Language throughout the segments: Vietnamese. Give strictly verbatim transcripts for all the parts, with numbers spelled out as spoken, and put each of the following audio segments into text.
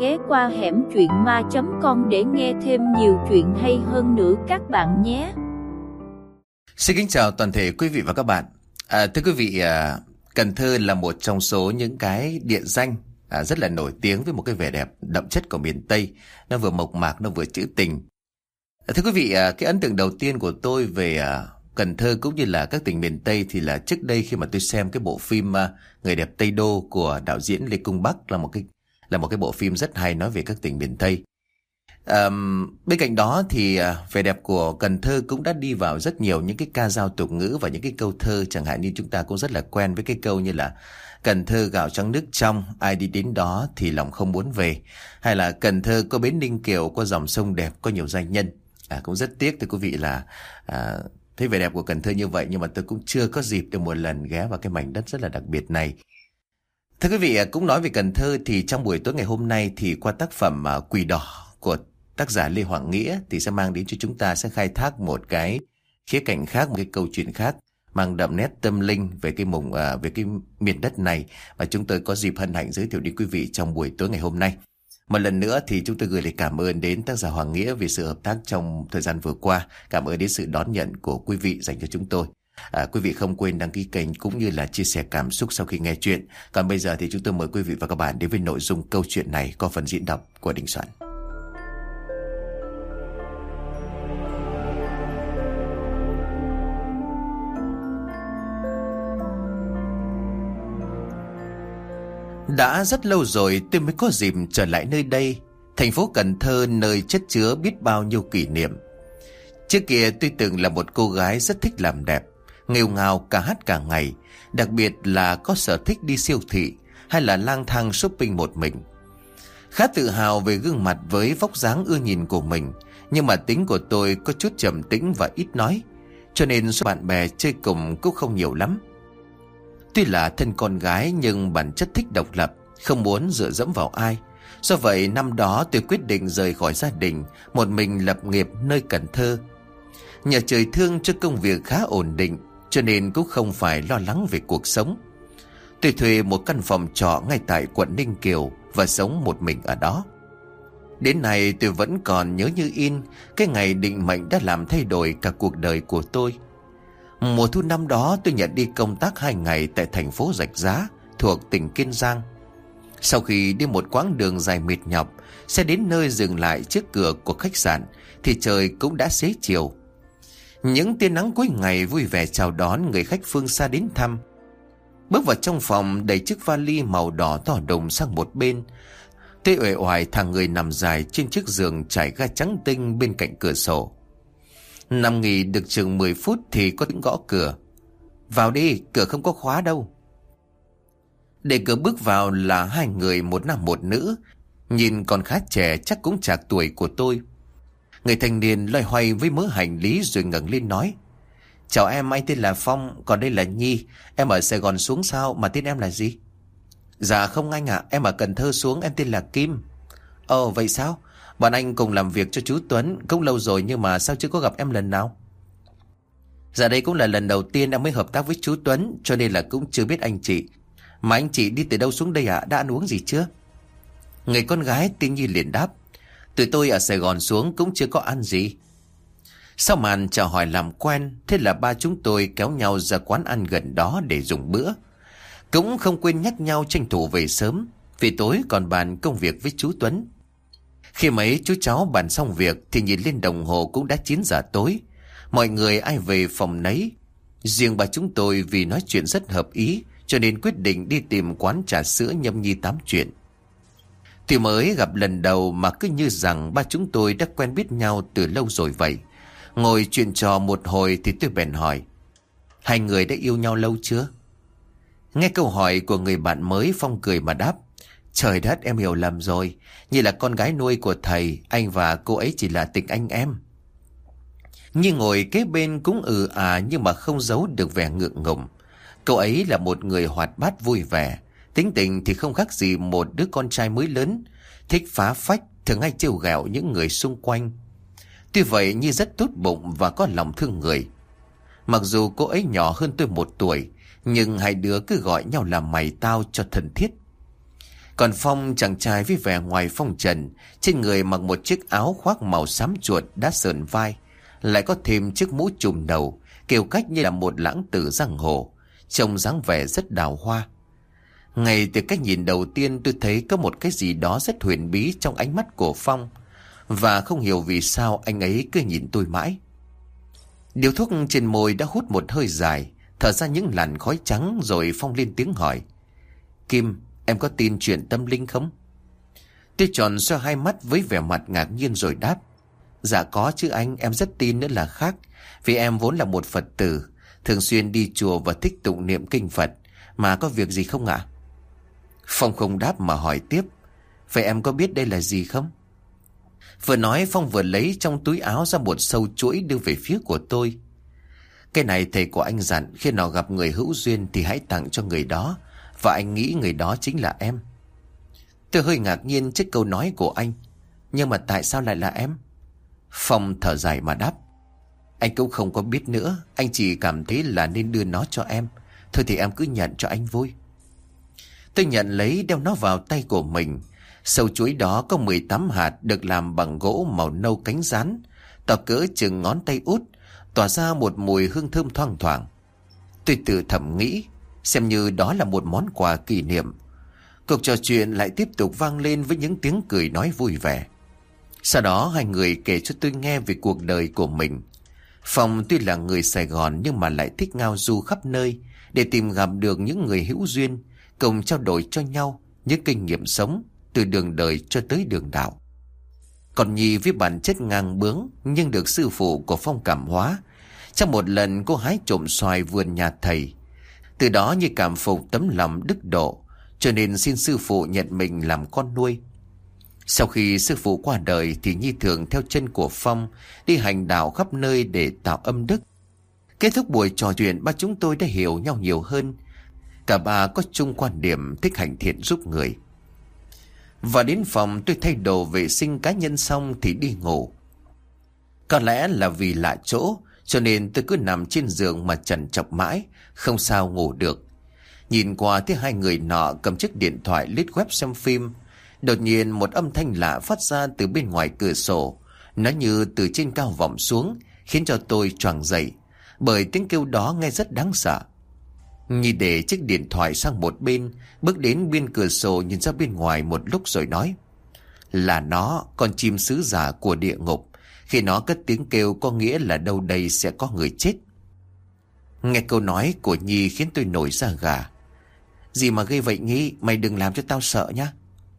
ghé qua hẻm truyện ma chấm com để nghe thêm nhiều chuyện hay hơn nữa các bạn nhé. Xin kính chào toàn thể quý vị và các bạn. À, thưa quý vị, à, Cần Thơ là một trong số những cái địa danh à, rất là nổi tiếng với một cái vẻ đẹp đậm chất của miền Tây. Nó vừa mộc mạc, nó vừa trữ tình. À, thưa quý vị, à, cái ấn tượng đầu tiên của tôi về à, Cần Thơ cũng như là các tỉnh miền Tây thì là trước đây khi mà tôi xem cái bộ phim à, Người đẹp Tây Đô của đạo diễn Lê Cung Bắc, là một cái là một cái bộ phim rất hay nói về các tỉnh miền Tây. À, bên cạnh đó thì à, vẻ đẹp của Cần Thơ cũng đã đi vào rất nhiều những cái ca dao tục ngữ và những cái câu thơ, chẳng hạn như chúng ta cũng rất là quen với cái câu như là Cần Thơ gạo trắng nước trong, ai đi đến đó thì lòng không muốn về, hay là Cần Thơ có bến Ninh Kiều, có dòng sông đẹp, có nhiều danh nhân. À, cũng rất tiếc thưa quý vị là à, thấy vẻ đẹp của Cần Thơ như vậy nhưng mà tôi cũng chưa có dịp được một lần ghé vào cái mảnh đất rất là đặc biệt này. Thưa quý vị, cũng nói về Cần Thơ thì trong buổi tối ngày hôm nay thì qua tác phẩm uh, Quỷ Đỏ của tác giả Lê Hoàng Nghĩa thì sẽ mang đến cho chúng ta, sẽ khai thác một cái khía cạnh khác, một cái câu chuyện khác mang đậm nét tâm linh về cái mùng uh, về cái miền đất này mà chúng tôi có dịp hân hạnh giới thiệu đến quý vị trong buổi tối ngày hôm nay. Một lần nữa thì chúng tôi gửi lời cảm ơn đến tác giả Hoàng Nghĩa vì sự hợp tác trong thời gian vừa qua. Cảm ơn đến sự đón nhận của quý vị dành cho chúng tôi. À, quý vị không quên đăng ký kênh cũng như là chia sẻ cảm xúc sau khi nghe chuyện. Còn bây giờ thì chúng tôi mời quý vị và các bạn đến với nội dung câu chuyện này có phần diễn đọc của Đình Soạn. Đã rất lâu rồi tôi mới có dịp trở lại nơi đây, thành phố Cần Thơ, nơi chất chứa biết bao nhiêu kỷ niệm. Trước kia tôi từng là một cô gái rất thích làm đẹp, nghêu ngao cả hát cả ngày, đặc biệt là có sở thích đi siêu thị hay là lang thang shopping một mình. Khá tự hào về gương mặt với vóc dáng ưa nhìn của mình, nhưng mà tính của tôi có chút trầm tĩnh và ít nói, cho nên số bạn bè chơi cùng cũng không nhiều lắm. Tuy là thân con gái nhưng bản chất thích độc lập, không muốn dựa dẫm vào ai. Do vậy năm đó tôi quyết định rời khỏi gia đình, một mình lập nghiệp nơi Cần Thơ. Nhờ trời thương cho công việc khá ổn định, cho nên cũng không phải lo lắng về cuộc sống. Tôi thuê một căn phòng trọ ngay tại quận Ninh Kiều và sống một mình ở đó. Đến nay tôi vẫn còn nhớ như in cái ngày định mệnh đã làm thay đổi cả cuộc đời của tôi. Mùa thu năm đó tôi nhận đi công tác hai ngày tại thành phố Rạch Giá thuộc tỉnh Kiên Giang. Sau khi đi một quãng đường dài mệt nhọc, xe đến nơi dừng lại trước cửa của khách sạn thì trời cũng đã xế chiều. Những tia nắng cuối ngày vui vẻ chào đón người khách phương xa đến thăm. Bước vào trong phòng, đẩy chiếc vali màu đỏ to đùng sang một bên. Tôi uể oải thằng người nằm dài trên chiếc giường trải ga trắng tinh bên cạnh cửa sổ. Nằm nghỉ được chừng mười phút thì có tiếng gõ cửa. Vào đi, cửa không có khóa đâu. Để cửa bước vào là hai người, một nam một nữ, nhìn còn khá trẻ, chắc cũng chạc tuổi của tôi. Người thanh niên loay hoay với mớ hành lý rồi ngẩng lên nói: Chào em, anh tên là Phong, còn đây là Nhi. Em ở Sài Gòn xuống sao, mà tên em là gì? Dạ không anh ạ, em ở Cần Thơ xuống, em tên là Kim. Ồ vậy sao? Bọn anh cùng làm việc cho chú Tuấn cũng lâu rồi, nhưng mà sao chưa có gặp em lần nào? Dạ đây cũng là lần đầu tiên em mới hợp tác với chú Tuấn, cho nên là cũng chưa biết anh chị. Mà anh chị đi từ đâu xuống đây ạ? À? Đã ăn uống gì chưa? Người con gái tên Nhi liền đáp: Tụi tôi ở Sài Gòn xuống cũng chưa có ăn gì. Sau màn chào hỏi làm quen, thế là ba chúng tôi kéo nhau ra quán ăn gần đó để dùng bữa. Cũng không quên nhắc nhau tranh thủ về sớm, vì tối còn bàn công việc với chú Tuấn. Khi mấy chú cháu bàn xong việc thì nhìn lên đồng hồ cũng đã chín giờ tối. Mọi người ai về phòng nấy. Riêng ba chúng tôi vì nói chuyện rất hợp ý, cho nên quyết định đi tìm quán trà sữa nhâm nhi tám chuyện. Thì mới gặp lần đầu mà cứ như rằng ba chúng tôi đã quen biết nhau từ lâu rồi vậy. Ngồi chuyện trò một hồi thì tôi bèn hỏi: Hai người đã yêu nhau lâu chưa? Nghe câu hỏi của người bạn mới, Phong cười mà đáp: Trời đất, em hiểu lầm rồi. Như là con gái nuôi của thầy, anh và cô ấy chỉ là tình anh em. Nhi ngồi kế bên cũng ừ à, nhưng mà không giấu được vẻ ngượng ngùng. Cậu ấy là một người hoạt bát vui vẻ, tính tình thì không khác gì một đứa con trai mới lớn, thích phá phách, thường hay trêu ghẹo những người xung quanh. Tuy vậy Nhi rất tốt bụng và có lòng thương người. Mặc dù cô ấy nhỏ hơn tôi một tuổi, nhưng hai đứa cứ gọi nhau là mày tao cho thân thiết. Còn Phong, chàng trai với vẻ ngoài phong trần, trên người mặc một chiếc áo khoác màu xám chuột đã sờn vai, lại có thêm chiếc mũ trùm đầu, kiểu cách như là một lãng tử giang hồ, trông dáng vẻ rất đào hoa. Ngay từ cách nhìn đầu tiên tôi thấy có một cái gì đó rất huyền bí trong ánh mắt của Phong, và không hiểu vì sao anh ấy cứ nhìn tôi mãi. Điếu thuốc trên môi đã hút một hơi dài, thở ra những làn khói trắng, rồi Phong lên tiếng hỏi: Kim, em có tin chuyện tâm linh không? Tôi tròn xoe hai mắt với vẻ mặt ngạc nhiên rồi đáp: Dạ có chứ anh, em rất tin nữa là khác. Vì em vốn là một Phật tử, thường xuyên đi chùa và thích tụng niệm kinh Phật. Mà có việc gì không ạ? Phong không đáp mà hỏi tiếp: Vậy em có biết đây là gì không? Vừa nói Phong vừa lấy trong túi áo ra một sâu chuỗi đưa về phía của tôi. Cái này thầy của anh dặn khi nào gặp người hữu duyên thì hãy tặng cho người đó, và anh nghĩ người đó chính là em. Tôi hơi ngạc nhiên trước câu nói của anh. Nhưng mà tại sao lại là em? Phong thở dài mà đáp: Anh cũng không có biết nữa, anh chỉ cảm thấy là nên đưa nó cho em. Thôi thì em cứ nhận cho anh vui. Tôi nhận lấy, đeo nó vào tay của mình. Sâu chuỗi đó có mười tám hạt, được làm bằng gỗ màu nâu cánh rán, to cỡ chừng ngón tay út, tỏa ra một mùi hương thơm thoang thoảng. Tôi tự thầm nghĩ, xem như đó là một món quà kỷ niệm. Cuộc trò chuyện lại tiếp tục vang lên với những tiếng cười nói vui vẻ. Sau đó hai người kể cho tôi nghe về cuộc đời của mình. Phong tuy là người Sài Gòn nhưng mà lại thích ngao du khắp nơi để tìm gặp được những người hữu duyên, cùng trao đổi cho nhau những kinh nghiệm sống từ đường đời cho tới đường đạo. Còn Nhi với bản chất ngang bướng nhưng được sư phụ của Phong cảm hóa. Trong một lần cô hái trộm xoài vườn nhà thầy, từ đó Nhi cảm phục tấm lòng đức độ, cho nên xin sư phụ nhận mình làm con nuôi. Sau khi sư phụ qua đời thì Nhi thường theo chân của Phong đi hành đạo khắp nơi để tạo âm đức. Kết thúc buổi trò chuyện, ba chúng tôi đã hiểu nhau nhiều hơn. Cả ba có chung quan điểm thích hành thiện giúp người. Và đến phòng tôi thay đồ vệ sinh cá nhân xong thì đi ngủ. Có lẽ là vì lạ chỗ, cho nên tôi cứ nằm trên giường mà trằn trọc mãi, không sao ngủ được. Nhìn qua thấy hai người nọ cầm chiếc điện thoại lướt web xem phim. Đột nhiên một âm thanh lạ phát ra từ bên ngoài cửa sổ. Nó như từ trên cao vọng xuống, khiến cho tôi choàng dậy, bởi tiếng kêu đó nghe rất đáng sợ. Nhi để chiếc điện thoại sang một bên, bước đến bên cửa sổ nhìn ra bên ngoài một lúc rồi nói: Là nó, con chim sứ giả của địa ngục. Khi nó cất tiếng kêu có nghĩa là đâu đây sẽ có người chết. Nghe câu nói của Nhi khiến tôi nổi da gà. Gì mà gây vậy Nhi, mày đừng làm cho tao sợ nhá.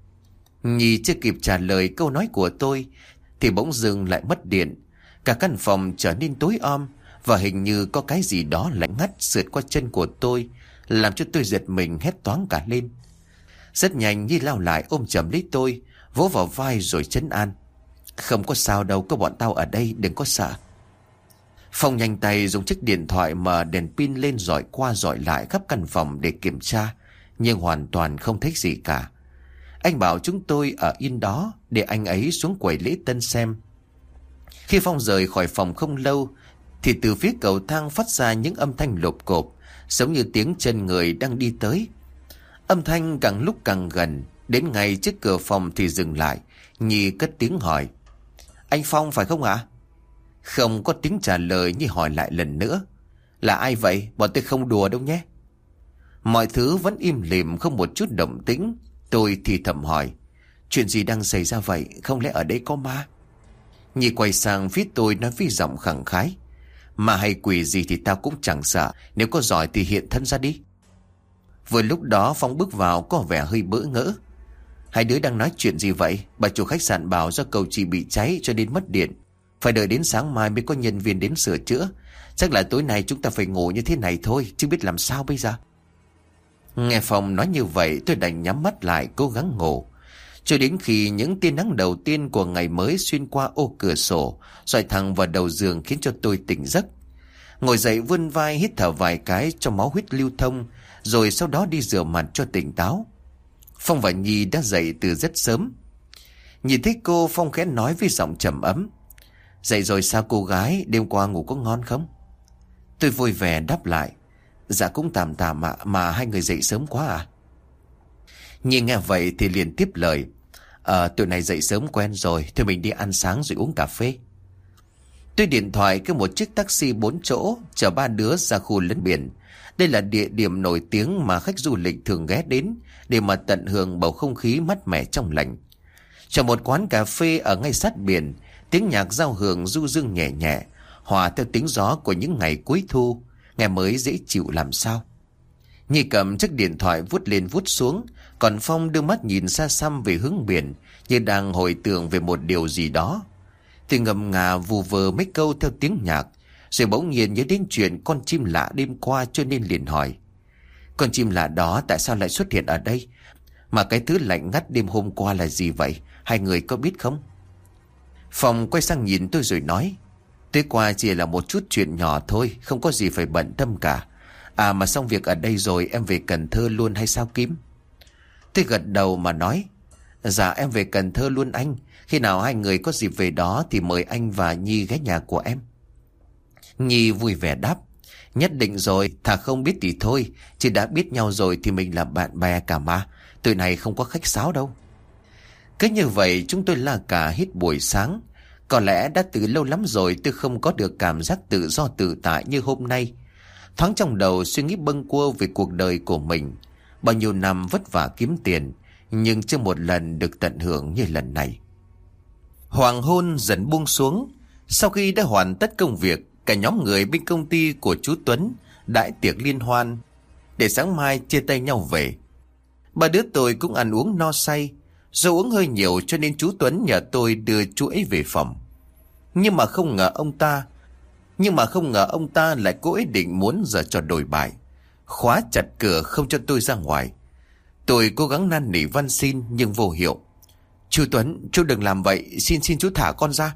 Nhi chưa kịp trả lời câu nói của tôi thì bỗng dưng lại mất điện. Cả căn phòng trở nên tối om, và hình như có cái gì đó lạnh ngắt sượt qua chân của tôi, làm cho tôi giật mình hét toáng cả lên. Rất nhanh Nhi lao lại ôm chầm lấy tôi, vỗ vào vai rồi trấn an: Không có sao đâu, có bọn tao ở đây, đừng có sợ. Phong nhanh tay dùng chiếc điện thoại mở đèn pin lên dọi qua dọi lại khắp căn phòng để kiểm tra, nhưng hoàn toàn không thấy gì cả. Anh bảo chúng tôi ở yên đó để anh ấy xuống quầy lễ tân xem. Khi Phong rời khỏi phòng không lâu thì từ phía cầu thang phát ra những âm thanh lộp cộp, giống như tiếng chân người đang đi tới. Âm thanh càng lúc càng gần, đến ngay trước cửa phòng thì dừng lại. Nhi cất tiếng hỏi: Anh Phong phải không ạ? Không có tiếng trả lời. Nhi hỏi lại lần nữa: Là ai vậy? Bọn tôi không đùa đâu nhé. Mọi thứ vẫn im lìm, không một chút động tĩnh. Tôi thì thầm hỏi: Chuyện gì đang xảy ra vậy? Không lẽ ở đây có ma? Nhi quay sang phía tôi nói với giọng khẳng khái: Mà hay quỷ gì thì tao cũng chẳng sợ. Nếu có giỏi thì hiện thân ra đi. Vừa lúc đó Phong bước vào có vẻ hơi bỡ ngỡ. Hai đứa đang nói chuyện gì vậy? Bà chủ khách sạn bảo do cầu trì bị cháy cho nên mất điện, phải đợi đến sáng mai mới có nhân viên đến sửa chữa. Chắc là tối nay chúng ta phải ngủ như thế này thôi, chứ biết làm sao bây giờ. Nghe Phong nói như vậy tôi đành nhắm mắt lại cố gắng ngủ, cho đến khi những tia nắng đầu tiên của ngày mới xuyên qua ô cửa sổ rọi thẳng vào đầu giường khiến cho tôi tỉnh giấc. Ngồi dậy vươn vai hít thở vài cái cho máu huyết lưu thông, rồi sau đó đi rửa mặt cho tỉnh táo. Phong và Nhi đã dậy từ rất sớm. Nhìn thấy cô, Phong khẽ nói với giọng trầm ấm: Dậy rồi sao cô gái, đêm qua ngủ có ngon không? Tôi vui vẻ đáp lại: Dạ cũng tạm tạm ạ, mà hai người dậy sớm quá à? Nhi nghe vậy thì liền tiếp lời. Ờ tụi này dậy sớm quen rồi, thôi mình đi ăn sáng rồi uống cà phê. Tôi điện thoại kêu một chiếc taxi bốn chỗ chở ba đứa ra khu lấn biển. Đây là địa điểm nổi tiếng mà khách du lịch thường ghé đến để mà tận hưởng bầu không khí mát mẻ trong lành. Trong một quán cà phê ở ngay sát biển, tiếng nhạc giao hưởng du dương nhẹ nhẹ, hòa theo tiếng gió của những ngày cuối thu, nghe mới dễ chịu làm sao. Nhi cầm chiếc điện thoại vuốt lên vuốt xuống, còn Phong đưa mắt nhìn xa xăm về hướng biển, như đang hồi tưởng về một điều gì đó. Thì ngầm ngà vù vờ mấy câu theo tiếng nhạc, rồi bỗng nhiên nhớ đến chuyện con chim lạ đêm qua, cho nên liền hỏi. Con chim lạ đó tại sao lại xuất hiện ở đây? Mà cái thứ lạnh ngắt đêm hôm qua là gì vậy? Hai người có biết không? Phong quay sang nhìn tôi rồi nói. Tối qua chỉ là một chút chuyện nhỏ thôi, không có gì phải bận tâm cả. À mà xong việc ở đây rồi em về Cần Thơ luôn hay sao Kim? Tôi gật đầu mà nói. Dạ em về Cần Thơ luôn anh. Khi nào hai người có dịp về đó thì mời anh và Nhi ghé nhà của em. Nhi vui vẻ đáp. Nhất định rồi, thà không biết thì thôi. Chỉ đã biết nhau rồi thì mình là bạn bè cả mà. Tụi này không có khách sáo đâu. Cứ như vậy chúng tôi la cà hết buổi sáng. Có lẽ đã từ lâu lắm rồi tôi không có được cảm giác tự do tự tại như hôm nay. Thoáng trong đầu suy nghĩ bâng quơ về cuộc đời của mình. Bao nhiêu năm vất vả kiếm tiền, nhưng chưa một lần được tận hưởng như lần này. Hoàng hôn dần buông xuống. Sau khi đã hoàn tất công việc, cả nhóm người bên công ty của chú Tuấn đãi tiệc liên hoan, để sáng mai chia tay nhau về. Ba đứa tôi cũng ăn uống no say. Do uống hơi nhiều cho nên chú Tuấn nhờ tôi đưa chú ấy về phòng. Nhưng mà không ngờ ông ta Nhưng mà không ngờ ông ta lại cố ý định muốn giở trò đổi bại, khóa chặt cửa không cho tôi ra ngoài. Tôi cố gắng năn nỉ van xin nhưng vô hiệu. Chú Tuấn, chú đừng làm vậy, xin xin chú thả con ra.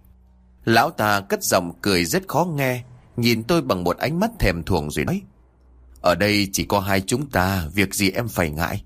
Lão ta cất giọng cười rất khó nghe, nhìn tôi bằng một ánh mắt thèm thuồng rồi nói. Ở đây chỉ có hai chúng ta, việc gì em phải ngại.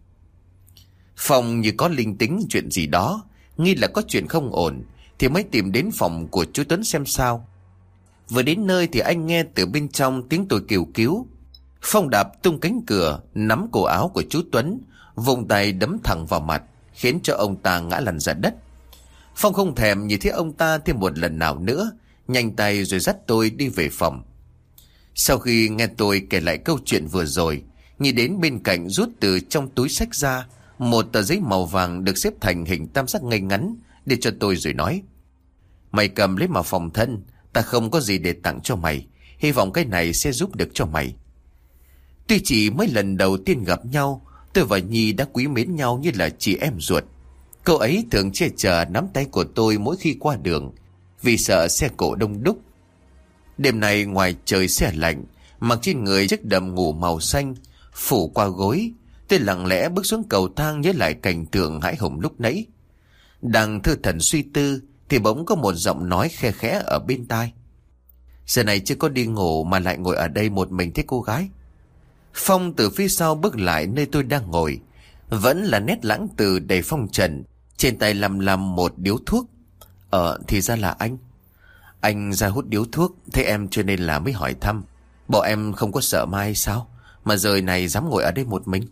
Phòng như có linh tính chuyện gì đó, nghi là có chuyện không ổn, thì mới tìm đến phòng của chú Tuấn xem sao. Vừa đến nơi thì anh nghe từ bên trong tiếng tôi kêu cứu. Phong đạp tung cánh cửa, nắm cổ áo của chú Tuấn, vùng tay đấm thẳng vào mặt, khiến cho ông ta ngã lăn ra đất. Phong không thèm nhìn thấy ông ta thêm một lần nào nữa, nhanh tay rồi dắt tôi đi về phòng. Sau khi nghe tôi kể lại câu chuyện vừa rồi, Nhi đến bên cạnh rút từ trong túi xách ra một tờ giấy màu vàng được xếp thành hình tam giác ngay ngắn, để cho tôi rồi nói. Mày cầm lấy mà phòng thân, ta không có gì để tặng cho mày, hy vọng cái này sẽ giúp được cho mày. Tuy chỉ mới lần đầu tiên gặp nhau, tôi và Nhi đã quý mến nhau như là chị em ruột. Cô ấy thường che chở nắm tay của tôi mỗi khi qua đường, vì sợ xe cộ đông đúc. Đêm nay ngoài trời se lạnh, mặc trên người chiếc đầm ngủ màu xanh phủ qua gối, tôi lặng lẽ bước xuống cầu thang nhớ lại cảnh tượng hãi hùng lúc nãy. Đang thư thần suy tư thì bỗng có một giọng nói khe khẽ ở bên tai. Giờ này chưa có đi ngủ mà lại ngồi ở đây một mình thế cô gái? Phong từ phía sau bước lại nơi tôi đang ngồi, vẫn là nét lãng từ đầy phong trần, trên tay lầm lầm một điếu thuốc. Ờ thì ra là anh. Anh ra hút điếu thuốc, thế em cho nên là mới hỏi thăm. Bộ em không có sợ ma hay sao, mà giờ này dám ngồi ở đây một mình?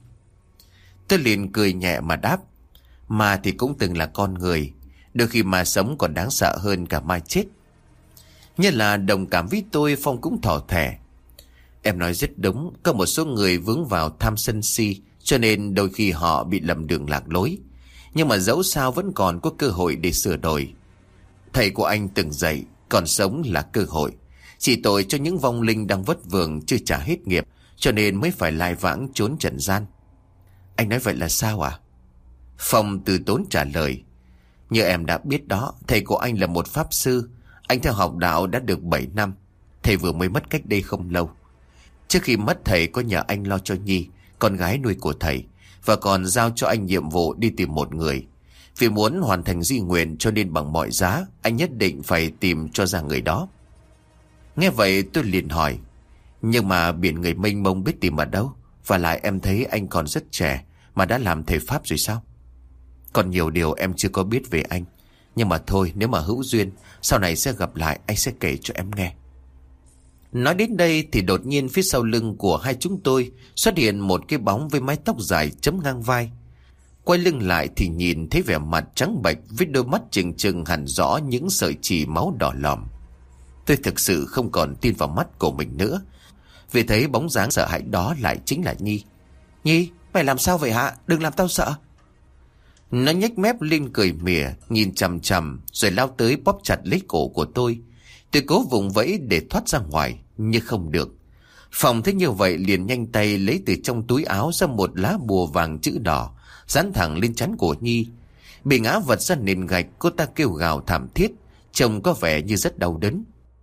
Tôi liền cười nhẹ mà đáp. Ma thì cũng từng là con người, đôi khi ma sống còn đáng sợ hơn cả ma chết. Như là đồng cảm với tôi, Phong cũng thỏ thẻ. Em nói rất đúng, có một số người vướng vào tham sân si, cho nên đôi khi họ bị lầm đường lạc lối. Nhưng mà dẫu sao vẫn còn có cơ hội để sửa đổi. Thầy của anh từng dạy, còn sống là cơ hội. Chỉ tội cho những vong linh đang vất vưởng chưa trả hết nghiệp, cho nên mới phải lai vãng trốn trần gian. Anh nói vậy là sao à? Phong từ tốn trả lời. Như em đã biết đó, thầy của anh là một pháp sư. Anh theo học đạo đã được bảy năm. Thầy vừa mới mất cách đây không lâu. Trước khi mất thầy có nhờ anh lo cho Nhi, con gái nuôi của thầy, và còn giao cho anh nhiệm vụ đi tìm một người. Vì muốn hoàn thành di nguyện cho nên bằng mọi giá anh nhất định phải tìm cho ra người đó. Nghe vậy tôi liền hỏi. Nhưng mà biển người mênh mông biết tìm ở đâu? Và lại em thấy anh còn rất trẻ mà đã làm thầy pháp rồi sao? Còn nhiều điều em chưa có biết về anh. Nhưng mà thôi, nếu mà hữu duyên sau này sẽ gặp lại, anh sẽ kể cho em nghe. Nói đến đây thì đột nhiên phía sau lưng của hai chúng tôi xuất hiện một cái bóng với mái tóc dài chấm ngang vai. Quay lưng lại thì nhìn thấy vẻ mặt trắng bệch với đôi mắt trừng trừng hẳn rõ những sợi chỉ máu đỏ lòm. Tôi thực sự không còn tin vào mắt của mình nữa, vì thấy bóng dáng sợ hãi đó lại chính là Nhi. Nhi, mày làm sao vậy hả? Đừng làm tao sợ. Nó nhếch mép lên cười mỉa, nhìn chằm chằm rồi lao tới bóp chặt lấy cổ của tôi. Tôi cố vùng vẫy để thoát ra ngoài, nhưng không được. Phòng thấy như vậy liền nhanh tay lấy từ trong túi áo ra một lá bùa vàng chữ đỏ, dán thẳng lên trán của Nhi. Bị ngã vật ra nền gạch, cô ta kêu gào thảm thiết, trông có vẻ như rất đau đớn.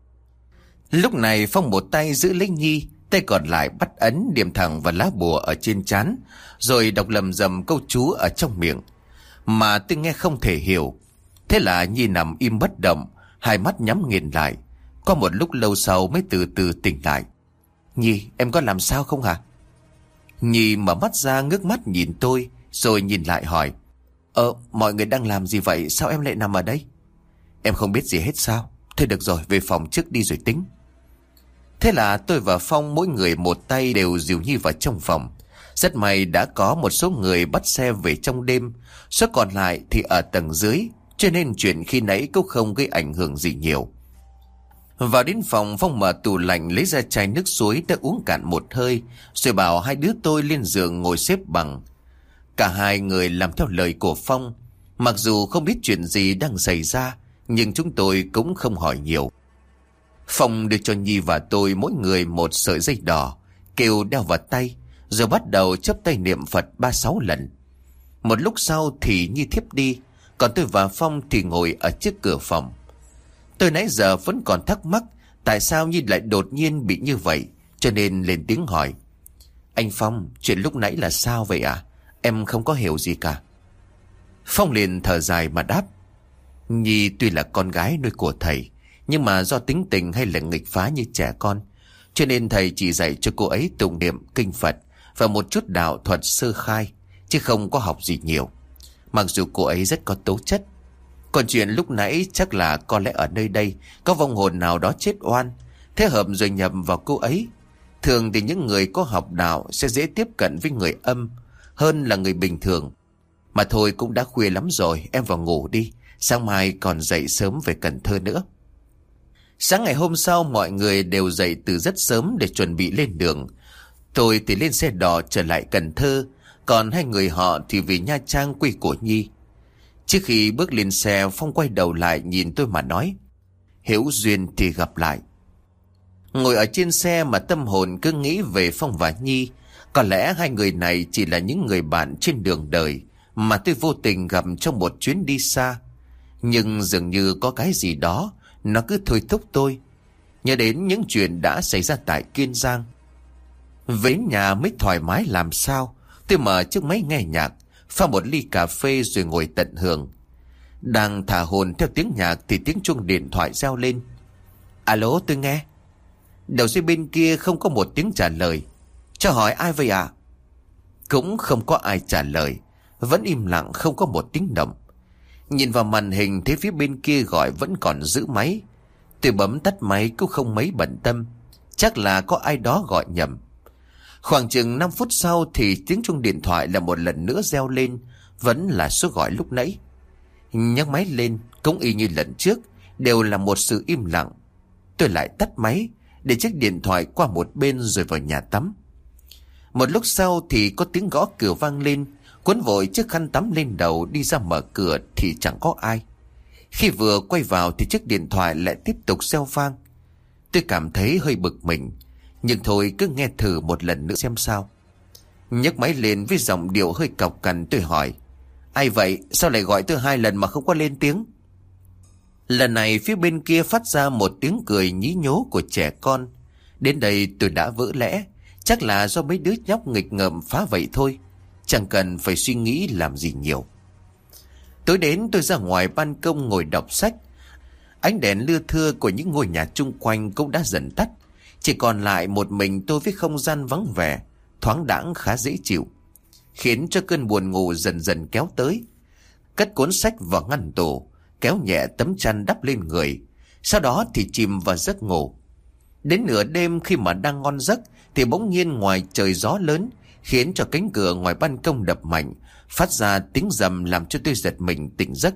Lúc này Phong một tay giữ lấy Nhi, tay còn lại bắt ấn điểm thẳng vào lá bùa ở trên trán, rồi đọc lầm rầm câu chú ở trong miệng mà tôi nghe không thể hiểu. Thế là Nhi nằm im bất động, hai mắt nhắm nghiền lại. Qua một lúc lâu sau mới từ từ tỉnh lại. Nhi, em có làm sao không hả? Nhi mở mắt ra, ngước mắt nhìn tôi, rồi nhìn lại hỏi: Ờ, mọi người đang làm gì vậy? Sao em lại nằm ở đây? Em không biết gì hết sao? Thôi được rồi, về phòng trước đi rồi tính. Thế là tôi và Phong mỗi người một tay đều dìu Nhi vào trong phòng. Rất may đã có một số người bắt xe về trong đêm, số còn lại thì ở tầng dưới, cho nên chuyện khi nãy cũng không gây ảnh hưởng gì nhiều. Vào đến phòng, Phong mở tủ lạnh lấy ra chai nước suối đã uống cạn một hơi, rồi bảo hai đứa tôi lên giường ngồi xếp bằng. Cả hai người làm theo lời của Phong. Mặc dù không biết chuyện gì đang xảy ra, nhưng chúng tôi cũng không hỏi nhiều. Phong đưa cho Nhi và tôi mỗi người một sợi dây đỏ, kêu đeo vào tay, rồi bắt đầu chắp tay niệm Phật ba sáu lần. Một lúc sau thì Nhi thiếp đi, còn tôi và Phong thì ngồi ở trước cửa phòng. Tôi nãy giờ vẫn còn thắc mắc tại sao Nhi lại đột nhiên bị như vậy, cho nên lên tiếng hỏi: Anh Phong, chuyện lúc nãy là sao vậy à? Em không có hiểu gì cả. Phong liền thở dài mà đáp: Nhi tuy là con gái nuôi của thầy, nhưng mà do tính tình hay là nghịch phá như trẻ con, cho nên thầy chỉ dạy cho cô ấy tụng niệm kinh Phật và một chút đạo thuật sơ khai, chứ không có học gì nhiều. Mặc dù cô ấy rất có tố chất. Còn chuyện lúc nãy chắc là có lẽ ở nơi đây có vong hồn nào đó chết oan, thế hợp rồi nhầm vào cô ấy. Thường thì những người có học đạo sẽ dễ tiếp cận với người âm hơn là người bình thường. Mà thôi, cũng đã khuya lắm rồi, em vào ngủ đi, sáng mai còn dậy sớm về Cần Thơ nữa. Sáng ngày hôm sau mọi người đều dậy từ rất sớm để chuẩn bị lên đường. Tôi thì lên xe đò trở lại Cần Thơ, còn hai người họ thì về Nha Trang quê của Nhi. Trước khi bước lên xe, Phong quay đầu lại nhìn tôi mà nói: Hữu duyên thì gặp lại. Ngồi ở trên xe mà tâm hồn cứ nghĩ về Phong và Nhi. Có lẽ hai người này chỉ là những người bạn trên đường đời mà tôi vô tình gặp trong một chuyến đi xa. Nhưng dường như có cái gì đó nó cứ thôi thúc tôi nhớ đến những chuyện đã xảy ra tại Kiên Giang. Về nhà mới thoải mái làm sao, tôi mở chiếc máy nghe nhạc, pha một ly cà phê rồi ngồi tận hưởng. Đang thả hồn theo tiếng nhạc thì tiếng chuông điện thoại reo lên. Alo, tôi nghe. Đầu dây bên kia không có một tiếng trả lời. Cho hỏi ai vậy ạ? À? Cũng không có ai trả lời, vẫn im lặng không có một tiếng động. Nhìn vào màn hình thấy phía bên kia gọi vẫn còn giữ máy. Tôi bấm tắt máy cũng không mấy bận tâm, chắc là có ai đó gọi nhầm. Khoảng chừng năm phút sau thì tiếng chuông điện thoại là một lần nữa reo lên, vẫn là số gọi lúc nãy. Nhấc máy lên cũng y như lần trước, đều là một sự im lặng. Tôi lại tắt máy để chiếc điện thoại qua một bên rồi vào nhà tắm. Một lúc sau thì có tiếng gõ cửa vang lên, cuốn vội chiếc khăn tắm lên đầu đi ra mở cửa thì chẳng có ai. Khi vừa quay vào thì chiếc điện thoại lại tiếp tục reo vang. Tôi cảm thấy hơi bực mình, nhưng thôi cứ nghe thử một lần nữa xem sao. Nhấc máy lên với giọng điệu hơi cọc cằn tôi hỏi: Ai vậy? Sao lại gọi tôi hai lần mà không có lên tiếng? Lần này phía bên kia phát ra một tiếng cười nhí nhố của trẻ con. Đến đây tôi đã vỡ lẽ, chắc là do mấy đứa nhóc nghịch ngợm phá vậy thôi, chẳng cần phải suy nghĩ làm gì nhiều. Tối đến tôi ra ngoài ban công ngồi đọc sách. Ánh đèn lưa thưa của những ngôi nhà chung quanh cũng đã dần tắt, chỉ còn lại một mình tôi với không gian vắng vẻ, thoáng đãng khá dễ chịu, khiến cho cơn buồn ngủ dần dần kéo tới. Cất cuốn sách vào ngăn tủ, kéo nhẹ tấm chăn đắp lên người, sau đó thì chìm vào giấc ngủ. Đến nửa đêm khi mà đang ngon giấc thì bỗng nhiên ngoài trời gió lớn, khiến cho cánh cửa ngoài ban công đập mạnh, phát ra tiếng rầm làm cho tôi giật mình tỉnh giấc.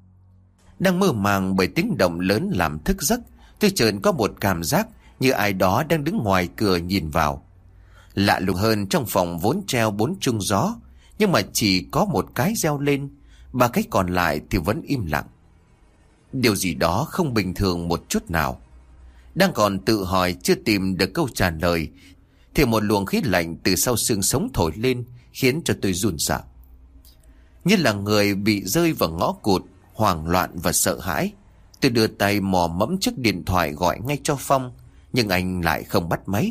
Đang mơ màng bởi tiếng động lớn làm thức giấc, tôi chợt có một cảm giác như ai đó đang đứng ngoài cửa nhìn vào. Lạ lùng hơn, trong phòng vốn treo bốn chuông gió, nhưng mà chỉ có một cái reo lên, ba cái còn lại thì vẫn im lặng. Điều gì đó không bình thường một chút nào. Đang còn tự hỏi chưa tìm được câu trả lời thì một luồng khí lạnh từ sau xương sống thổi lên, khiến cho tôi run sợ. Như là người bị rơi vào ngõ cụt, hoảng loạn và sợ hãi. Tôi đưa tay mò mẫm chiếc điện thoại gọi ngay cho Phong, nhưng anh lại không bắt máy.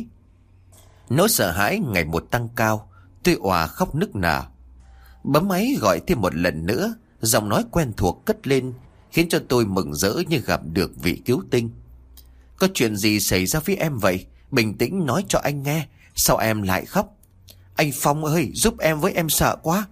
Nỗi sợ hãi ngày một tăng cao, tôi òa khóc nức nở. Bấm máy gọi thêm một lần nữa, giọng nói quen thuộc cất lên, khiến cho tôi mừng rỡ như gặp được vị cứu tinh. Có chuyện gì xảy ra với em vậy? Bình tĩnh nói cho anh nghe, sao em lại khóc? Anh Phong ơi, giúp em với, em sợ quá.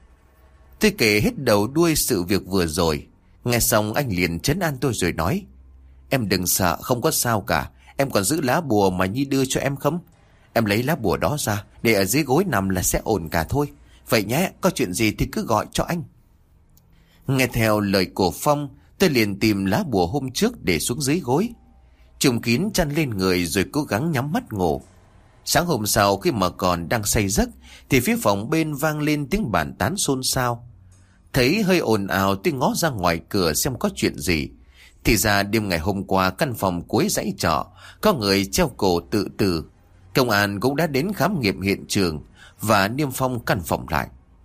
Tôi kể hết đầu đuôi sự việc vừa rồi. Nghe xong anh liền trấn an tôi rồi nói: Em đừng sợ, không có sao cả. Em còn giữ lá bùa mà Nhi đưa cho em không? Em lấy lá bùa đó ra, để ở dưới gối nằm là sẽ ổn cả thôi. Vậy nhé, có chuyện gì thì cứ gọi cho anh. Nghe theo lời của Phong, tôi liền tìm lá bùa hôm trước để xuống dưới gối, trùm kín chăn lên người rồi cố gắng nhắm mắt ngủ. Sáng hôm sau khi mà còn đang say giấc thì phía phòng bên vang lên tiếng bàn tán xôn xao. Thấy hơi ồn ào, tôi ngó ra ngoài cửa xem có chuyện gì. Thì ra đêm ngày hôm qua, căn phòng cuối dãy trọ có người treo cổ tự tử. Công an cũng đã đến khám nghiệm hiện trường và niêm phong căn phòng lại.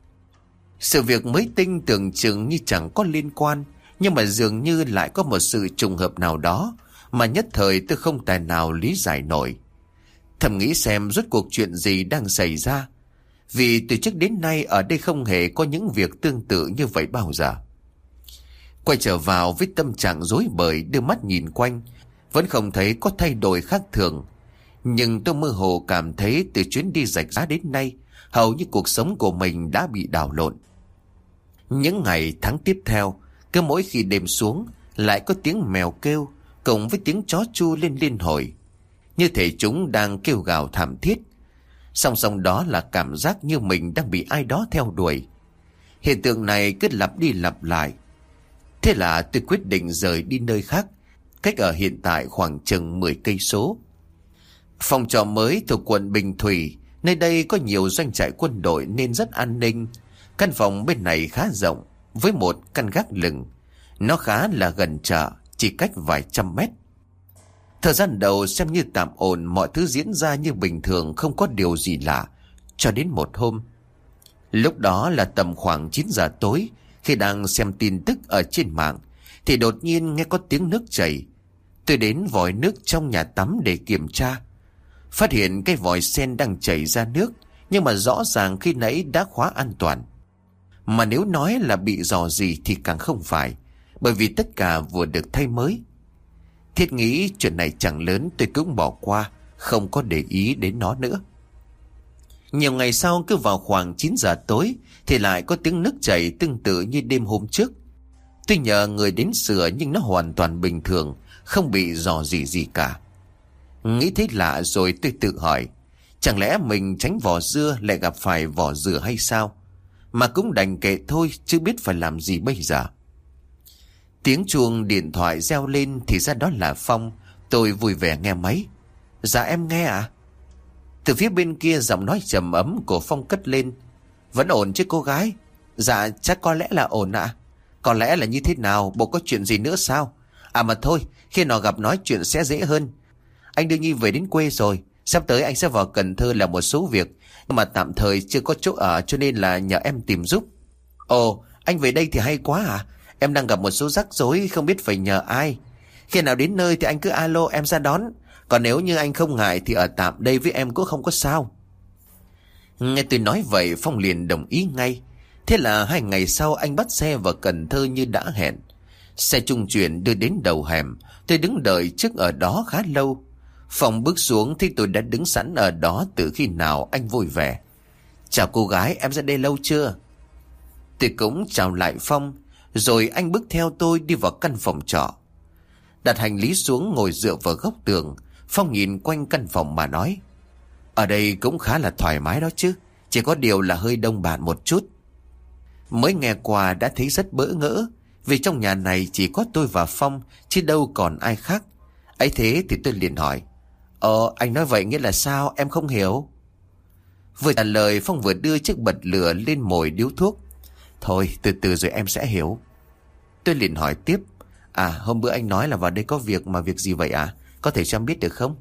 Sự việc mới tinh tưởng chừng như chẳng có liên quan, nhưng mà dường như lại có một sự trùng hợp nào đó mà nhất thời tôi không tài nào lý giải nổi. Thầm nghĩ xem rốt cuộc chuyện gì đang xảy ra, vì từ trước đến nay ở đây không hề có những việc tương tự như vậy bao giờ. Quay trở vào với tâm trạng rối bời, đưa mắt nhìn quanh, vẫn không thấy có thay đổi khác thường. Nhưng tôi mơ hồ cảm thấy từ chuyến đi rạch giá đến nay, hầu như cuộc sống của mình đã bị đảo lộn. Những ngày tháng tiếp theo, cứ mỗi khi đêm xuống lại có tiếng mèo kêu cộng với tiếng chó chu lên liên hồi, như thể chúng đang kêu gào thảm thiết. Song song đó là cảm giác như mình đang bị ai đó theo đuổi. Hiện tượng này cứ lặp đi lặp lại. Thế là tôi quyết định rời đi nơi khác, cách ở hiện tại khoảng chừng mười cây số. Phòng trọ mới thuộc quận Bình Thủy, nơi đây có nhiều doanh trại quân đội nên rất an ninh. Căn phòng bên này khá rộng, với một căn gác lửng. Nó khá là gần chợ, chỉ cách vài trăm mét. Thời gian đầu xem như tạm ổn, mọi thứ diễn ra như bình thường, không có điều gì lạ. Cho đến một hôm, lúc đó là tầm khoảng chín giờ tối, khi đang xem tin tức ở trên mạng, thì đột nhiên nghe có tiếng nước chảy. Tôi đến vòi nước trong nhà tắm để kiểm tra, phát hiện cái vòi sen đang chảy ra nước, nhưng mà rõ ràng khi nãy đã khóa an toàn. Mà nếu nói là bị rò gì thì càng không phải, bởi vì tất cả vừa được thay mới. Thiết nghĩ chuyện này chẳng lớn, tôi cũng bỏ qua, không có để ý đến nó nữa. Nhiều ngày sau, cứ vào khoảng chín giờ tối thì lại có tiếng nước chảy tương tự như đêm hôm trước. Tôi nhờ người đến sửa nhưng nó hoàn toàn bình thường, không bị rò gì gì cả. Nghĩ thấy lạ rồi tôi tự hỏi, chẳng lẽ mình tránh vỏ dưa lại gặp phải vỏ dừa hay sao? Mà cũng đành kệ thôi, chứ biết phải làm gì bây giờ. Tiếng chuông điện thoại reo lên thì ra đó là Phong. Tôi vui vẻ nghe máy. Dạ em nghe ạ. À? Từ phía bên kia giọng nói trầm ấm của Phong cất lên. Vẫn ổn chứ cô gái? Dạ chắc có lẽ là ổn ạ. À? Có lẽ là như thế nào? Bộ có chuyện gì nữa sao? À mà thôi, khi nào gặp nói chuyện sẽ dễ hơn. Anh đưa Nhi về đến quê rồi, sắp tới anh sẽ vào Cần Thơ làm một số việc, nhưng mà tạm thời chưa có chỗ ở cho nên là nhờ em tìm giúp. Ồ, anh về đây thì hay quá à? Em đang gặp một số rắc rối không biết phải nhờ ai. Khi nào đến nơi thì anh cứ alo em ra đón. Còn nếu như anh không ngại thì ở tạm đây với em cũng không có sao. Nghe tôi nói vậy Phong liền đồng ý ngay. Thế là hai ngày sau anh bắt xe vào Cần Thơ như đã hẹn. Xe trung chuyển đưa đến đầu hẻm. Tôi đứng đợi trước ở đó khá lâu. Phong bước xuống thì tôi đã đứng sẵn ở đó từ khi nào, anh vui vẻ. Chào cô gái, em ra đây lâu chưa? Tôi cũng chào lại Phong. Rồi anh bước theo tôi đi vào căn phòng trọ. Đặt hành lý xuống ngồi dựa vào góc tường. Phong nhìn quanh căn phòng mà nói, ở đây cũng khá là thoải mái đó chứ, chỉ có điều là hơi đông bạn một chút. Mới nghe qua đã thấy rất bỡ ngỡ, vì trong nhà này chỉ có tôi và Phong, chứ đâu còn ai khác. Ấy thế thì tôi liền hỏi: Ờ, anh nói vậy nghĩa là sao? Em không hiểu. Vừa trả lời, Phong vừa đưa chiếc bật lửa lên mồi điếu thuốc. Thôi, từ từ rồi em sẽ hiểu. Tôi liền hỏi tiếp: À, hôm bữa anh nói là vào đây có việc, mà việc gì vậy à? Có thể cho em biết được không?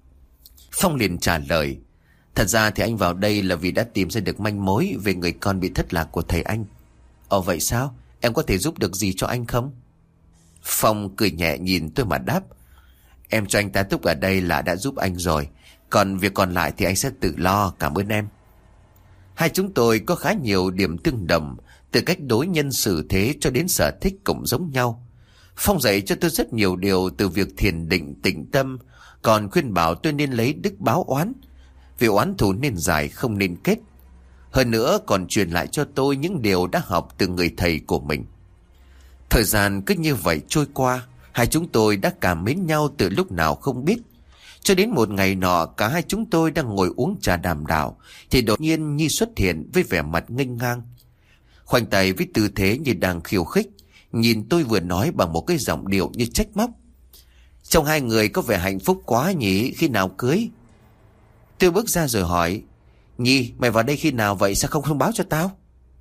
Phong liền trả lời: Thật ra thì anh vào đây là vì đã tìm ra được manh mối về người con bị thất lạc của thầy anh. Ồ, vậy sao? Em có thể giúp được gì cho anh không? Phong cười nhẹ nhìn tôi mà đáp: Em cho anh ta túc ở đây là đã giúp anh rồi. Còn việc còn lại thì anh sẽ tự lo, cảm ơn em. Hai chúng tôi có khá nhiều điểm tương đồng, từ cách đối nhân xử thế cho đến sở thích cũng giống nhau. Phong dạy cho tôi rất nhiều điều, từ việc thiền định tĩnh tâm, còn khuyên bảo tôi nên lấy đức báo oán, vì oán thù nên giải không nên kết. Hơn nữa còn truyền lại cho tôi những điều đã học từ người thầy của mình. Thời gian cứ như vậy trôi qua, hai chúng tôi đã cảm mến nhau từ lúc nào không biết. Cho đến một ngày nọ, cả hai chúng tôi đang ngồi uống trà đàm đạo, thì đột nhiên Nhi xuất hiện với vẻ mặt nghênh ngang, khoanh tay với tư thế như đang khiêu khích, nhìn tôi vừa nói bằng một cái giọng điệu như trách móc: Trông hai người có vẻ hạnh phúc quá nhỉ, khi nào cưới? Tôi bước ra rồi hỏi: Nhi, mày vào đây khi nào vậy, sao không thông báo cho tao?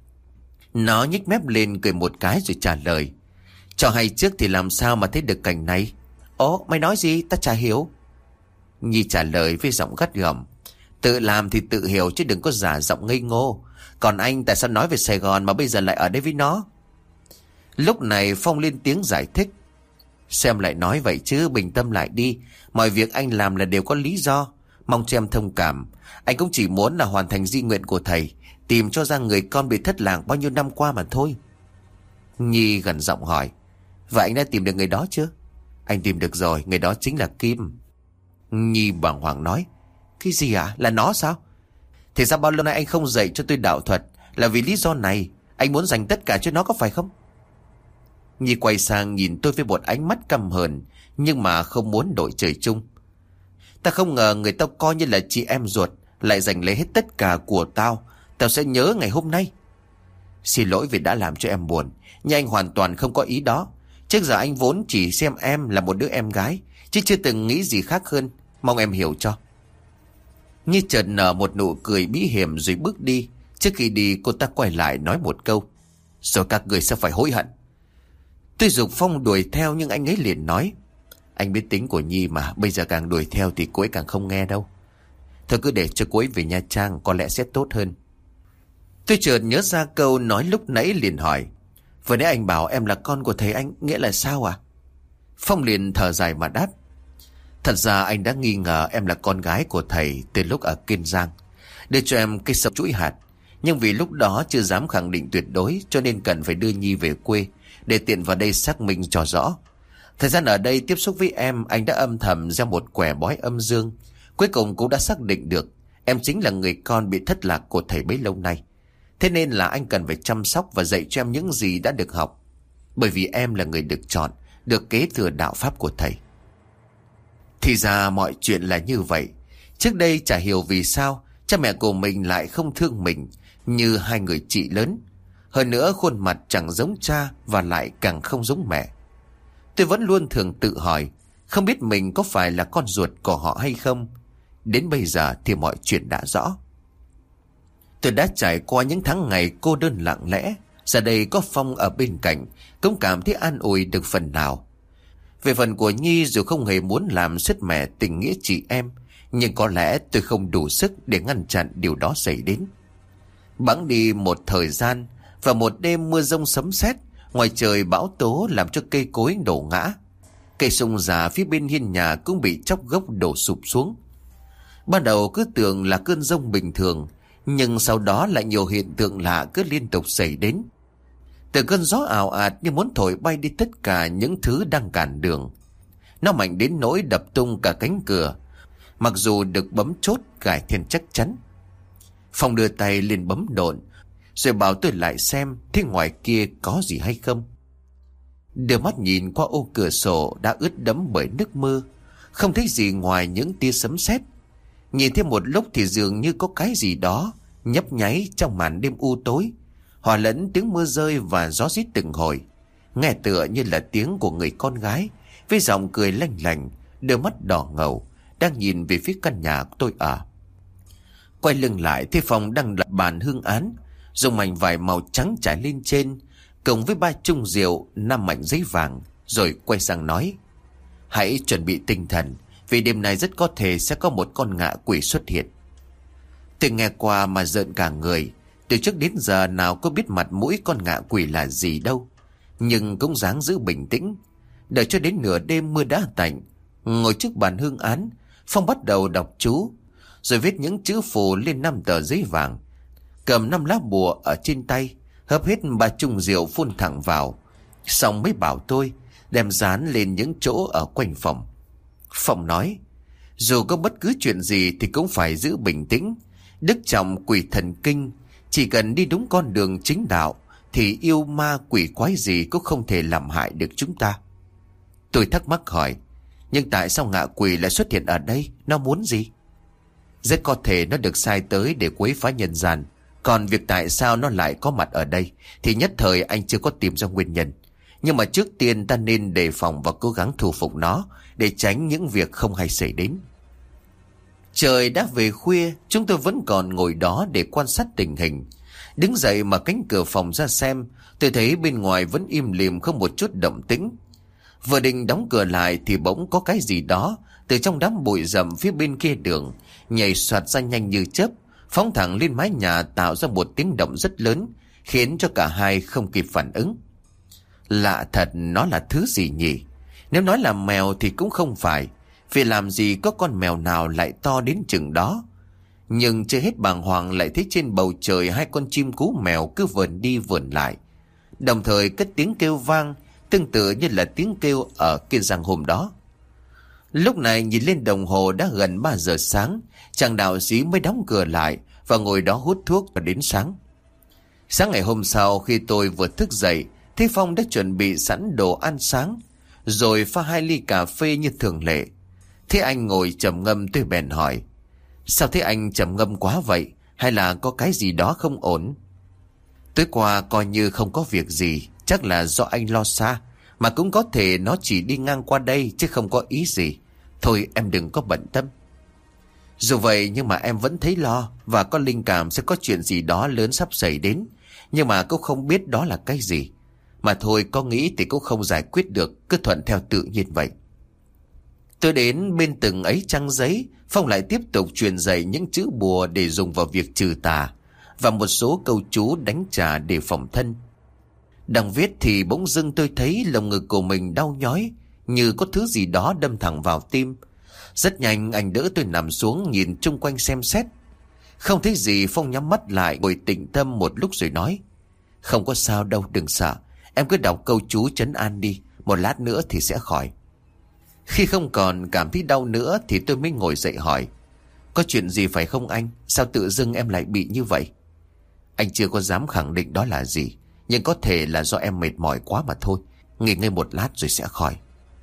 Nó nhếch mép lên cười một cái rồi trả lời: Cho hay trước thì làm sao mà thấy được cảnh này? Ồ, mày nói gì, ta chả hiểu. Nhi trả lời với giọng gắt gỏng: Tự làm thì tự hiểu, chứ đừng có giả giọng ngây ngô. Còn anh tại sao nói về Sài Gòn mà bây giờ lại ở đây với nó? Lúc này Phong lên tiếng giải thích: Xem lại nói vậy chứ, bình tâm lại đi. Mọi việc anh làm là đều có lý do, mong cho em thông cảm. Anh cũng chỉ muốn là hoàn thành di nguyện của thầy, tìm cho ra người con bị thất lạc bao nhiêu năm qua mà thôi. Nhi gần giọng hỏi: Và anh đã tìm được người đó chưa? Anh tìm được rồi, người đó chính là Kim. Nhi bàng hoàng nói: Cái gì ạ? À? Là nó sao? Thì sao bao lâu nay anh không dạy cho tôi đạo thuật? Là vì lý do này, anh muốn dành tất cả cho nó có phải không? Nhi quay sang nhìn tôi với một ánh mắt căm hờn, nhưng mà không muốn đội trời chung. Ta không ngờ người tao coi như là chị em ruột lại giành lấy hết tất cả của tao. Tao sẽ nhớ ngày hôm nay. Xin lỗi vì đã làm cho em buồn, nhưng anh hoàn toàn không có ý đó. Trước giờ anh vốn chỉ xem em là một đứa em gái, chứ chưa từng nghĩ gì khác hơn. Mong em hiểu cho. Nhi chợt nở một nụ cười bí hiểm rồi bước đi. Trước khi đi, cô ta quay lại nói một câu: Rồi các người sẽ phải hối hận. Tôi giục Phong đuổi theo, nhưng anh ấy liền nói: Anh biết tính của Nhi mà, bây giờ càng đuổi theo thì cô ấy càng không nghe đâu. Thôi cứ để cho cô ấy về Nha Trang, có lẽ sẽ tốt hơn. Tôi chợt nhớ ra câu nói lúc nãy liền hỏi: Vừa nãy anh bảo em là con của thầy anh, nghĩa là sao à? Phong liền thở dài mà đáp: Thật ra anh đã nghi ngờ em là con gái của thầy từ lúc ở Kiên Giang, đưa cho em cây sâm chuỗi hạt. Nhưng vì lúc đó chưa dám khẳng định tuyệt đối, cho nên cần phải đưa Nhi về quê để tiện vào đây xác minh cho rõ. Thời gian ở đây tiếp xúc với em, anh đã âm thầm ra một quẻ bói âm dương. Cuối cùng cũng đã xác định được em chính là người con bị thất lạc của thầy bấy lâu nay. Thế nên là anh cần phải chăm sóc và dạy cho em những gì đã được học, bởi vì em là người được chọn, được kế thừa đạo pháp của thầy. Thì ra mọi chuyện là như vậy. Trước đây chả hiểu vì sao cha mẹ của mình lại không thương mình như hai người chị lớn. Hơn nữa khuôn mặt chẳng giống cha và lại càng không giống mẹ. Tôi vẫn luôn thường tự hỏi, không biết mình có phải là con ruột của họ hay không. Đến bây giờ thì mọi chuyện đã rõ. Tôi đã trải qua những tháng ngày cô đơn lặng lẽ, giờ đây có Phong ở bên cạnh, cũng cảm thấy an ủi được phần nào. Về phần của Nhi, dù không hề muốn làm sứt mẻ tình nghĩa chị em, nhưng có lẽ tôi không đủ sức để ngăn chặn điều đó xảy đến. Bẵng đi một thời gian, và một đêm mưa giông sấm sét, ngoài trời bão tố làm cho cây cối đổ ngã. Cây sung già phía bên hiên nhà cũng bị chóc gốc đổ sụp xuống. Ban đầu cứ tưởng là cơn giông bình thường, nhưng sau đó lại nhiều hiện tượng lạ cứ liên tục xảy đến. Từ cơn gió ào ạt như muốn thổi bay đi tất cả những thứ đang cản đường. Nó mạnh đến nỗi đập tung cả cánh cửa, mặc dù được bấm chốt cải thiên chắc chắn. Phong đưa tay lên bấm độn, rồi bảo tôi lại xem thế ngoài kia có gì hay không. Đưa mắt nhìn qua ô cửa sổ đã ướt đẫm bởi nước mưa, không thấy gì ngoài những tia sấm sét. Nhìn thêm một lúc thì dường như có cái gì đó nhấp nháy trong màn đêm u tối, hòa lẫn tiếng mưa rơi và gió rít từng hồi, nghe tựa như là tiếng của người con gái với giọng cười lanh lành, đôi mắt đỏ ngầu đang nhìn về phía căn nhà tôi ở. Quay lưng lại thấy Phong đang đặt bàn hương án, dùng mảnh vải màu trắng trải lên trên, cộng với ba chung rượu, năm mảnh giấy vàng, rồi quay sang nói: hãy chuẩn bị tinh thần, vì đêm nay rất có thể sẽ có một con ngạ quỷ xuất hiện. Tôi nghe qua mà rợn cả người. Từ trước đến giờ nào có biết mặt mũi con ngạ quỷ là gì đâu, nhưng cũng dáng giữ bình tĩnh. Đợi cho đến nửa đêm mưa đã tạnh, ngồi trước bàn hương án, Phong bắt đầu đọc chú, rồi viết những chữ phù lên năm tờ giấy vàng, cầm năm lá bùa ở trên tay, hớp hết ba chung rượu phun thẳng vào, xong mới bảo tôi đem dán lên những chỗ ở quanh phòng. Phong nói: dù có bất cứ chuyện gì thì cũng phải giữ bình tĩnh, đức trọng quỷ thần kinh, chỉ cần đi đúng con đường chính đạo thì yêu ma quỷ quái gì cũng không thể làm hại được chúng ta. Tôi thắc mắc hỏi: nhưng tại sao ngạ quỷ lại xuất hiện ở đây? Nó muốn gì? Rất có thể nó được sai tới để quấy phá nhân gian. Còn việc tại sao nó lại có mặt ở đây thì nhất thời anh chưa có tìm ra nguyên nhân. Nhưng mà trước tiên ta nên đề phòng và cố gắng thu phục nó, để tránh những việc không hay xảy đến. Trời đã về khuya, chúng tôi vẫn còn ngồi đó để quan sát tình hình. Đứng dậy mà cánh cửa phòng ra xem, tôi thấy bên ngoài vẫn im lìm không một chút động tĩnh. Vừa định đóng cửa lại thì bỗng có cái gì đó từ trong đám bụi rậm phía bên kia đường nhảy xoạt ra nhanh như chớp, phóng thẳng lên mái nhà, tạo ra một tiếng động rất lớn, khiến cho cả hai không kịp phản ứng. Lạ thật, nó là thứ gì nhỉ? Nếu nói là mèo thì cũng không phải, vì làm gì có con mèo nào lại to đến chừng đó. Nhưng chưa hết bàng hoàng lại thấy trên bầu trời hai con chim cú mèo cứ vườn đi vườn lại, đồng thời cất tiếng kêu vang tương tự như là tiếng kêu ở Kiên Giang hôm đó. Lúc này nhìn lên đồng hồ đã gần ba giờ sáng, chàng đạo sĩ mới đóng cửa lại và ngồi đó hút thuốc và đến sáng. Sáng ngày hôm sau khi tôi vừa thức dậy, thấy Phong đã chuẩn bị sẵn đồ ăn sáng, rồi pha hai ly cà phê như thường lệ. Thế anh ngồi trầm ngâm, tôi bèn hỏi: sao thế anh trầm ngâm quá vậy? Hay là có cái gì đó không ổn? Tối qua coi như không có việc gì, chắc là do anh lo xa, mà cũng có thể nó chỉ đi ngang qua đây chứ không có ý gì. Thôi em đừng có bận tâm. Dù vậy nhưng mà em vẫn thấy lo và có linh cảm sẽ có chuyện gì đó lớn sắp xảy đến, nhưng mà cũng không biết đó là cái gì. Mà thôi, có nghĩ thì cũng không giải quyết được, cứ thuận theo tự nhiên vậy. Tôi đến bên từng ấy trang giấy, Phong lại tiếp tục truyền dạy những chữ bùa để dùng vào việc trừ tà, và một số câu chú đánh trả để phòng thân. Đang viết thì bỗng dưng tôi thấy lồng ngực của mình đau nhói, như có thứ gì đó đâm thẳng vào tim. Rất nhanh anh đỡ tôi nằm xuống, nhìn chung quanh xem xét. Không thấy gì, Phong nhắm mắt lại ngồi tĩnh tâm một lúc rồi nói: không có sao đâu, đừng sợ. Em cứ đọc câu chú trấn an đi, một lát nữa thì sẽ khỏi. Khi không còn cảm thấy đau nữa thì tôi mới ngồi dậy hỏi: có chuyện gì phải không anh? Sao tự dưng em lại bị như vậy? Anh chưa có dám khẳng định đó là gì, nhưng có thể là do em mệt mỏi quá mà thôi. Nghỉ ngơi một lát rồi sẽ khỏi.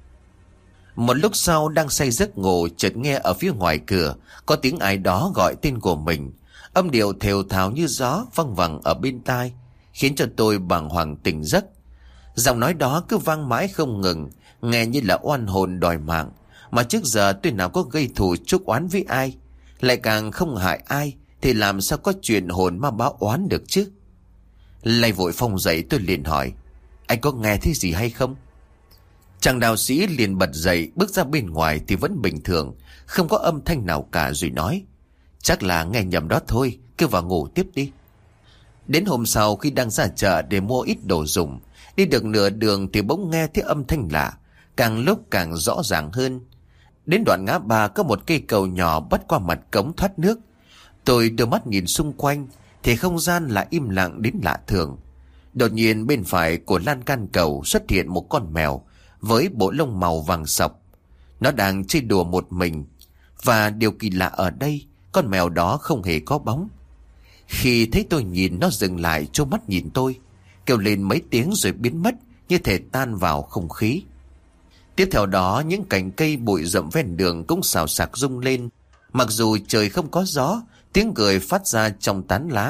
Một lúc sau đang say giấc ngủ, chợt nghe ở phía ngoài cửa có tiếng ai đó gọi tên của mình. Âm điệu thều thào như gió văng vẳng ở bên tai, khiến cho tôi bàng hoàng tỉnh giấc. Giọng nói đó cứ vang mãi không ngừng, nghe như là oan hồn đòi mạng. Mà trước giờ tôi nào có gây thù chuốc oán với ai, lại càng không hại ai, thì làm sao có chuyện hồn ma báo oán được chứ? Lay vội Phong dậy, tôi liền hỏi: anh có nghe thấy gì hay không? Chàng đạo sĩ liền bật dậy, bước ra bên ngoài thì vẫn bình thường, không có âm thanh nào cả, rồi nói: chắc là nghe nhầm đó thôi, cứ vào ngủ tiếp đi. Đến hôm sau khi đang ra chợ để mua ít đồ dùng, đi được nửa đường thì bỗng nghe thấy âm thanh lạ, càng lúc càng rõ ràng hơn. Đến đoạn ngã ba có một cây cầu nhỏ bắt qua mặt cống thoát nước. Tôi đưa mắt nhìn xung quanh thì không gian lại im lặng đến lạ thường. Đột nhiên bên phải của lan can cầu xuất hiện một con mèo với bộ lông màu vàng sọc. Nó đang chơi đùa một mình, và điều kỳ lạ ở đây, con mèo đó không hề có bóng. Khi thấy tôi nhìn, nó dừng lại trố mắt nhìn tôi, kêu lên mấy tiếng rồi biến mất, như thể tan vào không khí. Tiếp theo đó, những cành cây bụi rậm ven đường cũng xào xạc rung lên. Mặc dù trời không có gió, tiếng cười phát ra trong tán lá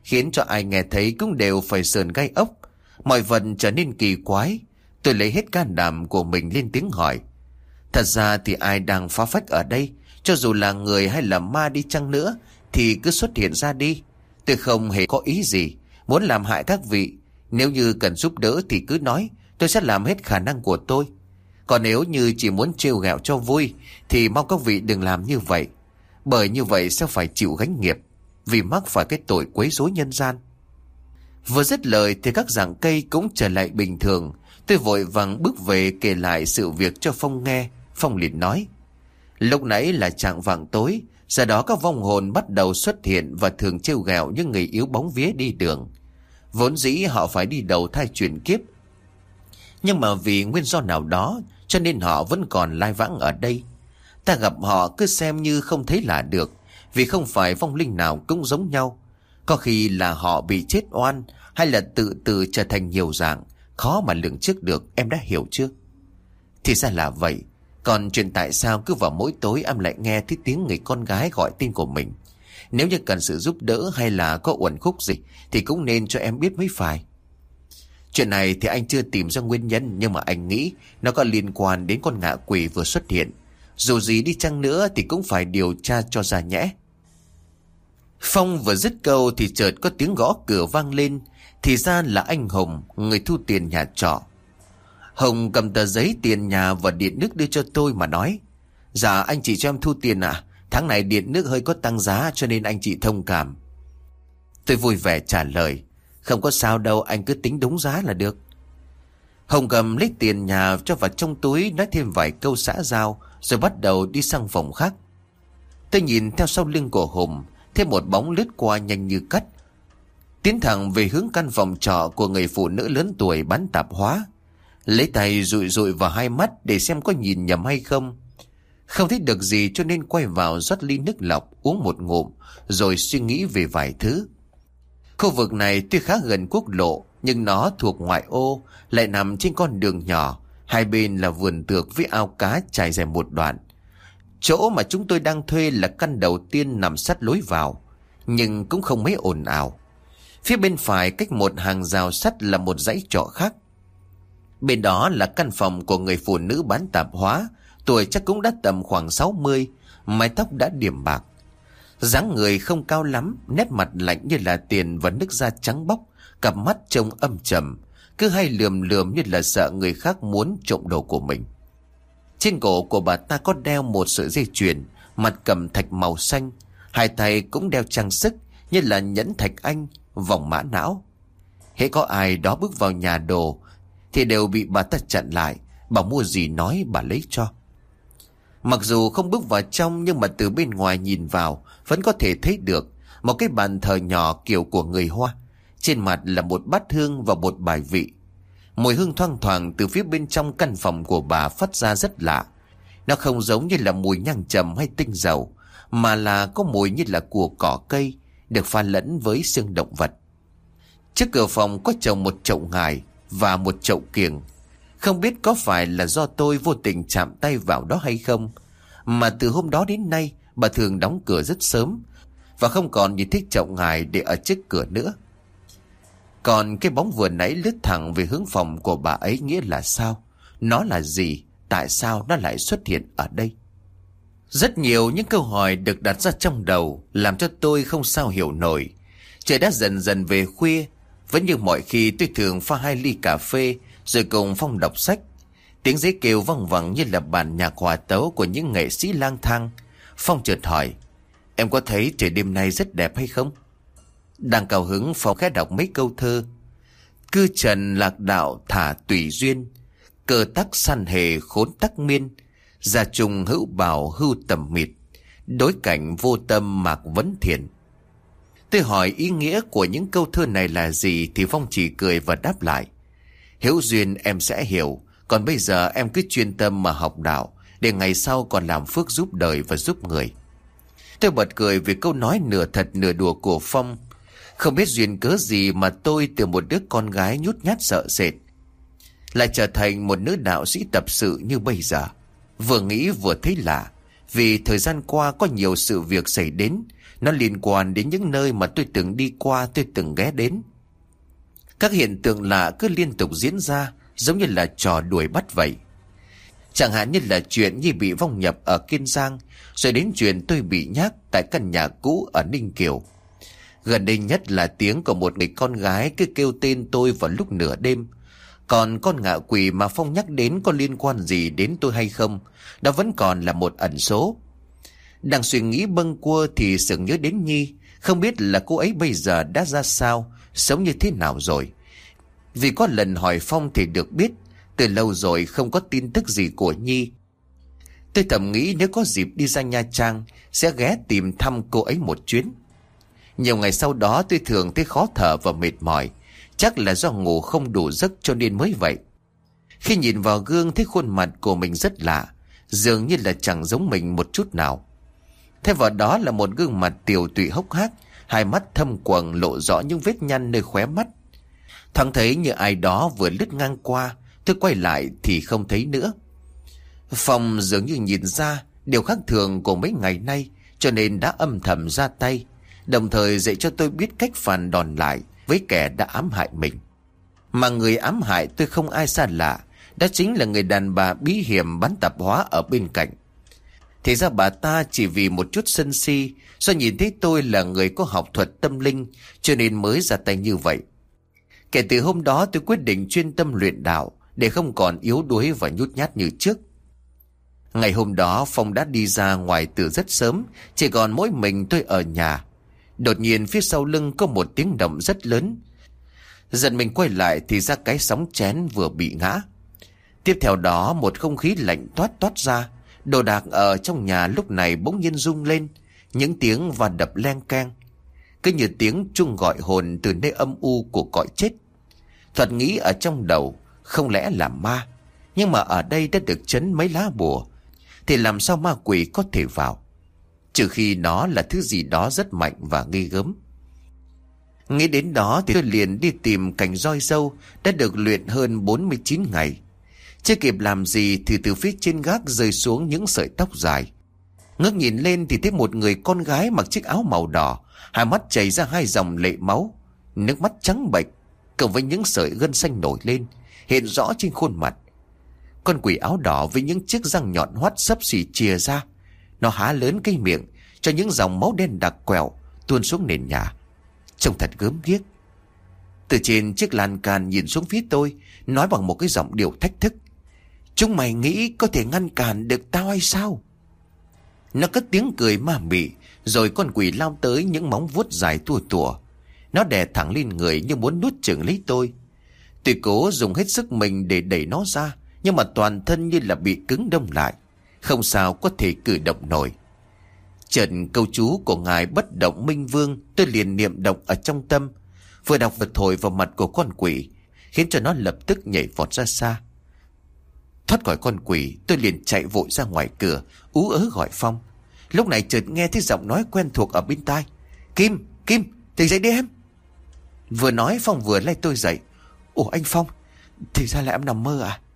khiến cho ai nghe thấy cũng đều phải sờn gai ốc. Mọi vật trở nên kỳ quái. Tôi lấy hết can đảm của mình lên tiếng hỏi. Thật ra thì ai đang phá phách ở đây? Cho dù là người hay là ma đi chăng nữa thì cứ xuất hiện ra đi. Tôi không hề có ý gì muốn làm hại các vị. Nếu như cần giúp đỡ thì cứ nói, tôi sẽ làm hết khả năng của tôi. Còn nếu như chỉ muốn trêu ghẹo cho vui thì mong các vị đừng làm như vậy. Bởi như vậy sẽ phải chịu gánh nghiệp, vì mắc phải cái tội quấy rối nhân gian. Vừa dứt lời thì các rặng cây cũng trở lại bình thường. Tôi vội vàng bước về kể lại sự việc cho Phong nghe. Phong liền nói: Lúc nãy là chạng vạng tối, giờ đó các vong hồn bắt đầu xuất hiện và thường trêu ghẹo những người yếu bóng vía đi đường. Vốn dĩ họ phải đi đầu thai chuyển kiếp, nhưng mà vì nguyên do nào đó cho nên họ vẫn còn lai vãng ở đây. Ta gặp họ cứ xem như không thấy là được, vì không phải vong linh nào cũng giống nhau. Có khi là họ bị chết oan, hay là tự tự trở thành nhiều dạng, khó mà lường trước được, em đã hiểu chưa? Thì ra là vậy. Còn chuyện tại sao cứ vào mỗi tối em lại nghe thấy tiếng người con gái gọi tên của mình? Nếu như cần sự giúp đỡ hay là có uẩn khúc gì thì cũng nên cho em biết mới phải. Chuyện này thì anh chưa tìm ra nguyên nhân, nhưng mà anh nghĩ nó có liên quan đến con ngạ quỷ vừa xuất hiện. Dù gì đi chăng nữa thì cũng phải điều tra cho ra nhẽ. Phong vừa dứt câu thì chợt có tiếng gõ cửa vang lên. Thì ra là anh Hùng, người thu tiền nhà trọ. Hùng cầm tờ giấy tiền nhà và điện nước đưa cho tôi mà nói: Dạ anh chị cho em thu tiền ạ. À? Tháng này điện nước hơi có tăng giá cho nên anh chị thông cảm. Tôi vui vẻ trả lời: Không có sao đâu, anh cứ tính đúng giá là được. Hùng cầm lấy tiền nhà cho vào trong túi, nói thêm vài câu xã giao rồi bắt đầu đi sang phòng khác. Tôi nhìn theo sau lưng của Hùng, thêm một bóng lướt qua nhanh như cắt, tiến thẳng về hướng căn phòng trọ của người phụ nữ lớn tuổi bán tạp hóa. Lấy tay dụi dụi vào hai mắt để xem có nhìn nhầm hay không. Không thấy được gì cho nên quay vào rót ly nước lọc uống một ngụm, rồi suy nghĩ về vài thứ. Khu vực này tuy khá gần quốc lộ, nhưng nó thuộc ngoại ô, lại nằm trên con đường nhỏ. Hai bên là vườn tược với ao cá trải dài một đoạn. Chỗ mà chúng tôi đang thuê là căn đầu tiên nằm sát lối vào, nhưng cũng không mấy ồn ào. Phía bên phải cách một hàng rào sắt là một dãy trọ khác. Bên đó là căn phòng của người phụ nữ bán tạp hóa, tuổi chắc cũng đã tầm khoảng sáu mươi, mái tóc đã điểm bạc. Dáng người không cao lắm, nét mặt lạnh như là tiền và nước da trắng bóc, cặp mắt trông âm trầm, cứ hay lườm lườm như là sợ người khác muốn trộm đồ của mình. Trên cổ của bà ta có đeo một sợi dây chuyền, mặt cầm thạch màu xanh, hai tay cũng đeo trang sức như là nhẫn thạch anh, vòng mã não. Hễ có ai đó bước vào nhà đồ thì đều bị bà ta chặn lại, bảo mua gì nói bà lấy cho. Mặc dù không bước vào trong, nhưng mà từ bên ngoài nhìn vào vẫn có thể thấy được một cái bàn thờ nhỏ kiểu của người Hoa. Trên mặt là một bát hương và một bài vị. Mùi hương thoang thoảng từ phía bên trong căn phòng của bà phát ra rất lạ. Nó không giống như là mùi nhang trầm hay tinh dầu, mà là có mùi như là của cỏ cây được pha lẫn với xương động vật. Trước cửa phòng có trồng một chậu ngải và một chậu kiểng. Không biết có phải là do tôi vô tình chạm tay vào đó hay không, mà từ hôm đó đến nay bà thường đóng cửa rất sớm và không còn nhìn thấy chậu ngải để ở trước cửa nữa. Còn cái bóng vừa nãy lướt thẳng về hướng phòng của bà ấy nghĩa là sao? Nó là gì? Tại sao nó lại xuất hiện ở đây? Rất nhiều những câu hỏi được đặt ra trong đầu, làm cho tôi không sao hiểu nổi. Trời đã dần dần về khuya. Vẫn như mọi khi, tôi thường pha hai ly cà phê rồi cùng Phong đọc sách. Tiếng giấy kêu văng vẳng như là bản nhạc hòa tấu của những nghệ sĩ lang thang. Phong chợt hỏi: Em có thấy trời đêm nay rất đẹp hay không? Đang cao hứng, Phong khẽ đọc mấy câu thơ: Cư trần lạc đạo thả tùy duyên, cơ tắc san hề khốn tắc miên, gia trùng hữu bảo hưu tầm mịt, đối cảnh vô tâm mạc vấn thiền. Tôi hỏi ý nghĩa của những câu thơ này là gì thì Phong chỉ cười và đáp lại: Hữu duyên em sẽ hiểu, còn bây giờ em cứ chuyên tâm mà học đạo, để ngày sau còn làm phước giúp đời và giúp người. Tôi bật cười vì câu nói nửa thật nửa đùa của Phong. Không biết duyên cớ gì mà tôi từ một đứa con gái nhút nhát sợ sệt lại trở thành một nữ đạo sĩ tập sự như bây giờ. Vừa nghĩ vừa thấy lạ, Vì thời gian qua có nhiều sự việc xảy đến, nó liên quan đến những nơi mà tôi từng đi qua, tôi từng ghé đến. Các hiện tượng lạ cứ liên tục diễn ra, giống như là trò đuổi bắt vậy. Chẳng hạn như là chuyện Nhi bị vong nhập ở Kiên Giang, rồi đến chuyện tôi bị nhát tại căn nhà cũ ở Ninh Kiều. Gần đây nhất là tiếng của một người con gái cứ kêu tên tôi vào lúc nửa đêm. Còn con ngạ quỷ mà Phong nhắc đến có liên quan gì đến tôi hay không, đó vẫn còn là một ẩn số. Đang suy nghĩ bâng quơ thì sực nhớ đến Nhi. Không biết là cô ấy bây giờ đã ra sao, sống như thế nào rồi. Vì có lần hỏi Phong thì được biết từ lâu rồi không có tin tức gì của Nhi. Tôi thầm nghĩ nếu có dịp đi ra Nha Trang sẽ ghé tìm thăm cô ấy một chuyến. Nhiều ngày sau đó tôi thường thấy khó thở và mệt mỏi. Chắc là do ngủ không đủ giấc cho nên mới vậy. Khi nhìn vào gương thấy khuôn mặt của mình rất lạ, dường như là chẳng giống mình một chút nào. Thay vào đó là một gương mặt tiều tụy hốc hác, hai mắt thâm quầng lộ rõ những vết nhăn nơi khóe mắt. Thoáng thấy như ai đó vừa lướt ngang qua, tôi quay lại thì không thấy nữa. Phong dường như nhìn ra điều khác thường của mấy ngày nay, cho nên đã âm thầm ra tay, đồng thời dạy cho tôi biết cách phản đòn lại với kẻ đã ám hại mình. Mà người ám hại tôi không ai xa lạ, đó chính là người đàn bà bí hiểm bán tạp hóa ở bên cạnh. Thì ra bà ta chỉ vì một chút sân si, do nhìn thấy tôi là người có học thuật tâm linh, cho nên mới ra tay như vậy. Kể từ hôm đó tôi quyết định chuyên tâm luyện đạo, để không còn yếu đuối và nhút nhát như trước. Ngày hôm đó Phong đã đi ra ngoài từ rất sớm, chỉ còn mỗi mình tôi ở nhà. Đột nhiên phía sau lưng có một tiếng động rất lớn. Dần mình quay lại thì ra cái sóng chén vừa bị ngã. Tiếp theo đó một không khí lạnh toát toát ra. Đồ đạc ở trong nhà lúc này bỗng nhiên rung lên, những tiếng và đập len keng, cứ như tiếng chuông gọi hồn từ nơi âm u của cõi chết. Thoạt nghĩ ở trong đầu không lẽ là ma, nhưng mà ở đây đã được trấn mấy lá bùa, thì làm sao ma quỷ có thể vào, trừ khi nó là thứ gì đó rất mạnh và nghi gớm. Nghĩ đến đó thì tôi liền đi tìm cành roi dâu đã được luyện hơn bốn mươi chín ngày. Chưa kịp làm gì thì từ phía trên gác rơi xuống những sợi tóc dài. Ngước nhìn lên thì thấy một người con gái mặc chiếc áo màu đỏ, hai mắt chảy ra hai dòng lệ máu, nước mắt trắng bệch cộng với những sợi gân xanh nổi lên hiện rõ trên khuôn mặt. Con quỷ áo đỏ với những chiếc răng nhọn hoắt xấp xỉ chìa ra, nó há lớn cái miệng cho những dòng máu đen đặc quẹo tuôn xuống nền nhà, trông thật gớm ghiếc. Từ trên chiếc lan can nhìn xuống phía tôi, nói bằng một cái giọng điệu thách thức: "Chúng mày nghĩ có thể ngăn cản được tao hay sao?" Nó cất tiếng cười ma mị, rồi con quỷ lao tới những móng vuốt dài tua tủa. Nó đè thẳng lên người như muốn nuốt chửng lấy tôi. Tôi cố dùng hết sức mình để đẩy nó ra, nhưng mà toàn thân như là bị cứng đông lại, không sao có thể cử động nổi. Chợt câu chú của ngài Bất Động Minh Vương tôi liền niệm đọc ở trong tâm, vừa đọc vừa thổi vào mặt của con quỷ, khiến cho nó lập tức nhảy vọt ra xa. Thoát khỏi con quỷ, tôi liền chạy vội ra ngoài cửa, ú ớ gọi Phong. Lúc này chợt nghe thấy giọng nói quen thuộc ở bên tai: "Kim, Kim, tỉnh dậy đi em." Vừa nói Phong vừa lay tôi dậy. "Ủa anh Phong, thì ra là em nằm mơ à?"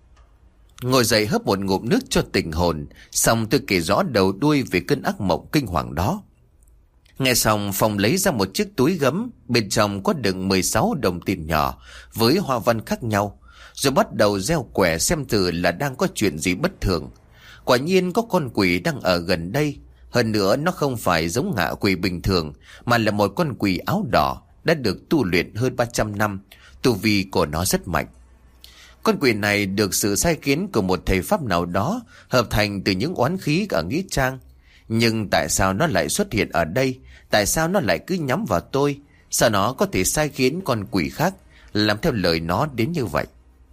Ngồi dậy hớp một ngụm nước cho tỉnh hồn, xong tôi kể rõ đầu đuôi về cơn ác mộng kinh hoàng đó. Nghe xong Phong lấy ra một chiếc túi gấm, bên trong có đựng mười sáu đồng tiền nhỏ với hoa văn khác nhau, rồi bắt đầu gieo quẻ xem thử là đang có chuyện gì bất thường. Quả nhiên có con quỷ đang ở gần đây. Hơn nữa nó không phải giống ngạ quỷ bình thường, mà là một con quỷ áo đỏ đã được tu luyện hơn ba trăm năm. Tu vi của nó rất mạnh. Con quỷ này được sự sai khiến của một thầy pháp nào đó, hợp thành từ những oán khí ở nghĩa trang. Nhưng tại sao nó lại xuất hiện ở đây? Tại sao nó lại cứ nhắm vào tôi? Sao nó có thể sai khiến con quỷ khác làm theo lời nó đến như vậy?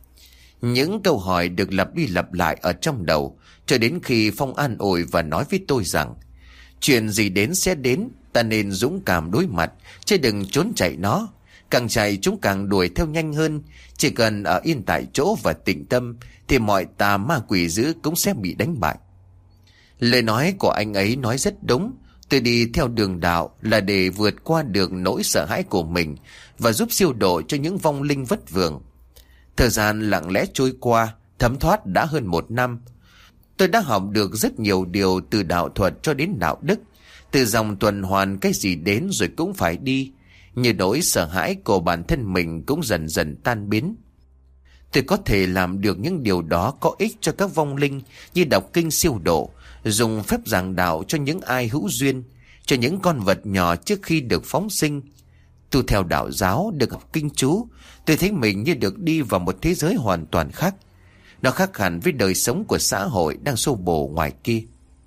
Những câu hỏi được lặp đi lặp lại ở trong đầu, cho đến khi Phong an ủi và nói với tôi rằng chuyện gì đến sẽ đến, ta nên dũng cảm đối mặt, chứ đừng trốn chạy nó. Càng chạy chúng càng đuổi theo nhanh hơn. Chỉ cần ở yên tại chỗ và tĩnh tâm thì mọi tà ma quỷ dữ cũng sẽ bị đánh bại. Lời nói của anh ấy nói rất đúng. Tôi đi theo đường đạo là để vượt qua được nỗi sợ hãi của mình và giúp siêu độ cho những vong linh vất vưởng. Thời gian lặng lẽ trôi qua, thấm thoát đã hơn một năm. Tôi đã học được rất nhiều điều từ đạo thuật cho đến đạo đức. Từ dòng tuần hoàn cái gì đến rồi cũng phải đi. Như nỗi sợ hãi của bản thân mình cũng dần dần tan biến. Tôi có thể làm được những điều đó có ích cho các vong linh, như đọc kinh siêu độ, dùng phép giảng đạo cho những ai hữu duyên, cho những con vật nhỏ trước khi được phóng sinh. Tu theo đạo giáo, được học kinh chú, tôi thấy mình như được đi vào một thế giới hoàn toàn khác. Nó khác hẳn với đời sống của xã hội đang xô bồ ngoài kia.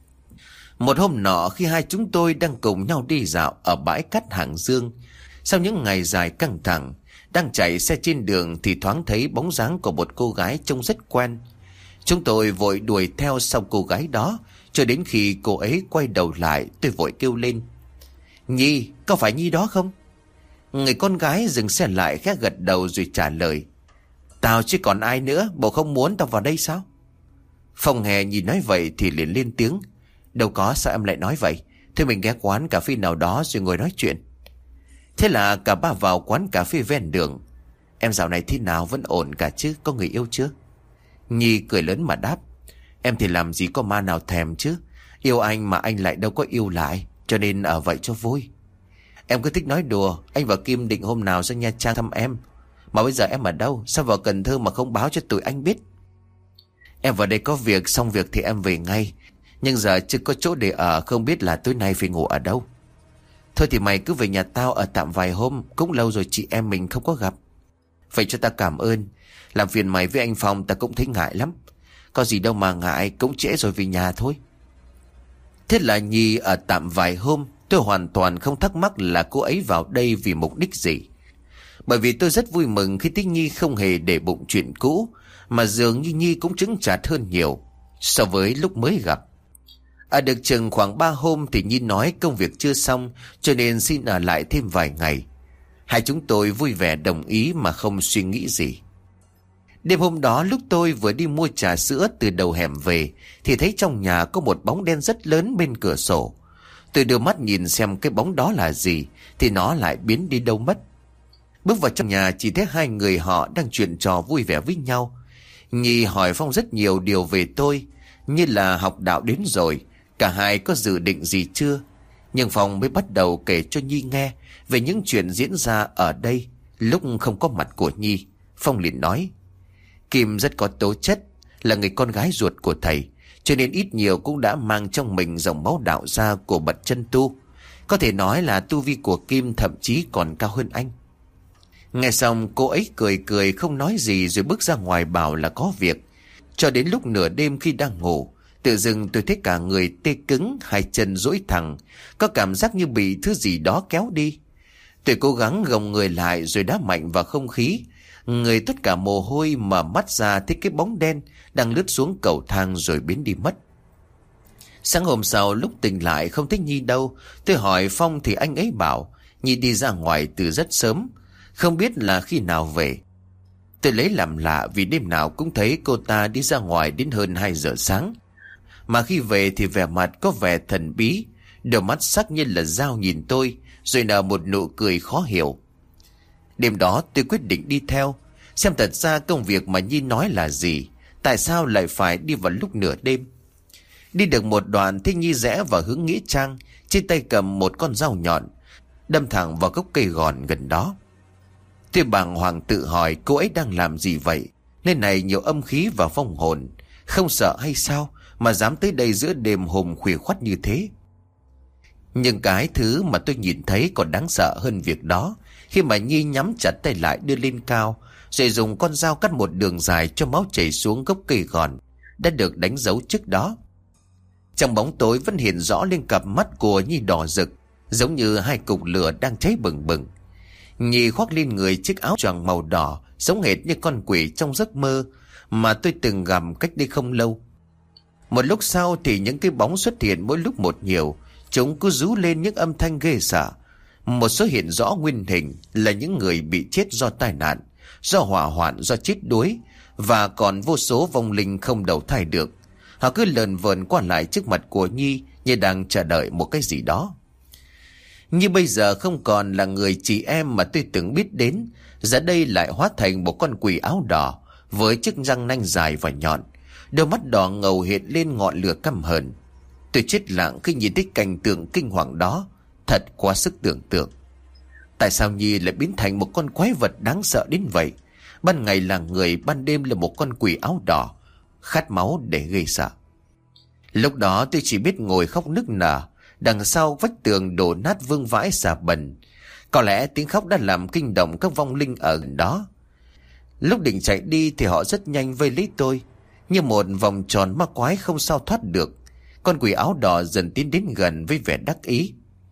Một hôm nọ, khi hai chúng tôi đang cùng nhau đi dạo ở bãi cát Hàng Dương, sau những ngày dài căng thẳng, đang chạy xe trên đường thì thoáng thấy bóng dáng của một cô gái trông rất quen. Chúng tôi vội đuổi theo sau cô gái đó, cho đến khi cô ấy quay đầu lại, tôi vội kêu lên: "Nhi, có phải Nhi đó không?" Người con gái dừng xe lại, khẽ gật đầu rồi trả lời: "Tao chứ còn ai nữa, bộ không muốn tao vào đây sao?" Phong Hè nhìn nói vậy thì liền lên tiếng: "Đâu có, sao em lại nói vậy? Thôi mình ghé quán cà phê nào đó rồi ngồi nói chuyện." Thế là cả ba vào quán cà phê ven đường. "Em dạo này thế nào, vẫn ổn cả chứ, có người yêu chưa?" Nhi cười lớn mà đáp: "Em thì làm gì có ma nào thèm chứ. Yêu anh mà anh lại đâu có yêu lại, cho nên ở vậy cho vui." "Em cứ thích nói đùa. Anh và Kim định hôm nào sang Nha Trang thăm em. Mà bây giờ em ở đâu? Sao vào Cần Thơ mà không báo cho tụi anh biết?" "Em vào đây có việc, xong việc thì em về ngay. Nhưng giờ chưa có chỗ để ở, không biết là tối nay phải ngủ ở đâu." "Thôi thì mày cứ về nhà tao ở tạm vài hôm, cũng lâu rồi chị em mình không có gặp." "Vậy cho ta cảm ơn. Làm phiền mày với anh Phong ta cũng thấy ngại lắm." "Có gì đâu mà ngại, cũng trễ rồi, về nhà thôi." Thế là Nhi ở tạm vài hôm. Tôi hoàn toàn không thắc mắc là cô ấy vào đây vì mục đích gì. Bởi vì tôi rất vui mừng khi thấy Nhi không hề để bụng chuyện cũ, mà dường như Nhi cũng chững chạc hơn nhiều so với lúc mới gặp. Ở được chừng khoảng ba hôm thì Nhi nói công việc chưa xong, cho nên xin ở lại thêm vài ngày. Hai chúng tôi vui vẻ đồng ý mà không suy nghĩ gì. Đêm hôm đó, lúc tôi vừa đi mua trà sữa từ đầu hẻm về thì thấy trong nhà có một bóng đen rất lớn bên cửa sổ. Tôi đưa mắt nhìn xem cái bóng đó là gì thì nó lại biến đi đâu mất. Bước vào trong nhà chỉ thấy hai người họ đang chuyện trò vui vẻ với nhau. Nhi hỏi Phong rất nhiều điều về tôi, như là học đạo đến rồi, cả hai có dự định gì chưa. Nhưng Phong mới bắt đầu kể cho Nhi nghe về những chuyện diễn ra ở đây lúc không có mặt của Nhi. Phong liền nói: "Kim rất có tố chất, là người con gái ruột của thầy, cho nên ít nhiều cũng đã mang trong mình dòng máu đạo gia của bậc chân tu. Có thể nói là tu vi của Kim thậm chí còn cao hơn anh." Nghe xong cô ấy cười cười không nói gì rồi bước ra ngoài bảo là có việc. Cho đến lúc nửa đêm khi đang ngủ, tự dưng tôi thấy cả người tê cứng, hai chân duỗi thẳng, có cảm giác như bị thứ gì đó kéo đi. Tôi cố gắng gồng người lại rồi đá mạnh vào không khí. Người tất cả mồ hôi, mở mắt ra thấy cái bóng đen đang lướt xuống cầu thang rồi biến đi mất. Sáng hôm sau lúc tỉnh lại không thấy Nhi đâu. Tôi hỏi Phong thì anh ấy bảo Nhi đi ra ngoài từ rất sớm, không biết là khi nào về. Tôi lấy làm lạ vì đêm nào cũng thấy cô ta đi ra ngoài đến hơn hai giờ sáng. Mà khi về thì vẻ mặt có vẻ thần bí, đôi mắt sắc như là dao nhìn tôi, rồi nở một nụ cười khó hiểu. Đêm đó tôi quyết định đi theo, xem thật ra công việc mà Nhi nói là gì, tại sao lại phải đi vào lúc nửa đêm. Đi được một đoạn thì Nhi rẽ vào hướng nghĩa trang, trên tay cầm một con dao nhọn, đâm thẳng vào gốc cây gòn gần đó. Tôi bàng hoàng tự hỏi cô ấy đang làm gì vậy, nơi này nhiều âm khí và vong hồn, không sợ hay sao mà dám tới đây giữa đêm hôm khuya khoắt như thế. Nhưng cái thứ mà tôi nhìn thấy còn đáng sợ hơn việc đó, khi mà Nhi nhắm chặt tay lại đưa lên cao, rồi dùng con dao cắt một đường dài cho máu chảy xuống gốc cây gòn đã được đánh dấu trước đó. Trong bóng tối vẫn hiện rõ lên cặp mắt của Nhi đỏ rực, giống như hai cục lửa đang cháy bừng bừng. Nhi khoác lên người chiếc áo choàng màu đỏ, giống hệt như con quỷ trong giấc mơ mà tôi từng gặp cách đây không lâu. Một lúc sau thì những cái bóng xuất hiện mỗi lúc một nhiều, chúng cứ rú lên những âm thanh ghê sợ. Một số hiện rõ nguyên hình là những người bị chết do tai nạn, do hỏa hoạn, do chết đuối, và còn vô số vong linh không đầu thai được. Họ cứ lờn vờn qua lại trước mặt của Nhi như đang chờ đợi một cái gì đó. Như bây giờ không còn là người chị em mà tôi từng biết đến, giờ đây lại hóa thành một con quỷ áo đỏ với chiếc răng nanh dài và nhọn. Đôi mắt đỏ ngầu hiện lên ngọn lửa căm hờn. Tôi chết lặng khi nhìn thấy cảnh tượng kinh hoàng đó. Thật quá sức tưởng tượng. Tại sao Nhi lại biến thành một con quái vật đáng sợ đến vậy? Ban ngày là người, ban đêm là một con quỷ áo đỏ, khát máu để gây sợ. Lúc đó tôi chỉ biết ngồi khóc nức nở. Đằng sau vách tường đổ nát vương vãi xà bần. Có lẽ tiếng khóc đã làm kinh động các vong linh ở đó. Lúc định chạy đi thì họ rất nhanh vây lấy tôi. Như một vòng tròn ma quái không sao thoát được. Con quỷ áo đỏ dần tiến đến gần với vẻ đắc ý.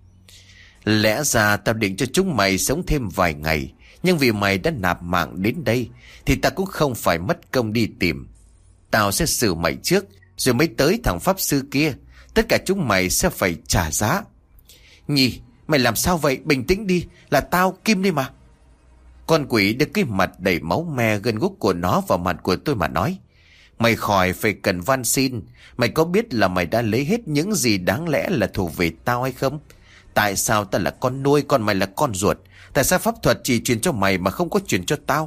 Lẽ ra tao định cho chúng mày sống thêm vài ngày, nhưng vì mày đã nạp mạng đến đây thì ta cũng không phải mất công đi tìm. Tao sẽ xử mày trước, rồi mới tới thằng pháp sư kia. Tất cả chúng mày sẽ phải trả giá. Nhi, mày làm sao vậy? Bình tĩnh đi, là tao Kim đây mà. Con quỷ đưa cái mặt đầy máu me gần guốc của nó vào mặt của tôi mà nói. Mày khỏi phải cần van xin. Mày có biết là mày đã lấy hết những gì đáng lẽ là thuộc về tao hay không? Tại sao ta là con nuôi, còn mày là con ruột? Tại sao pháp thuật chỉ truyền cho mày mà không có truyền cho tao?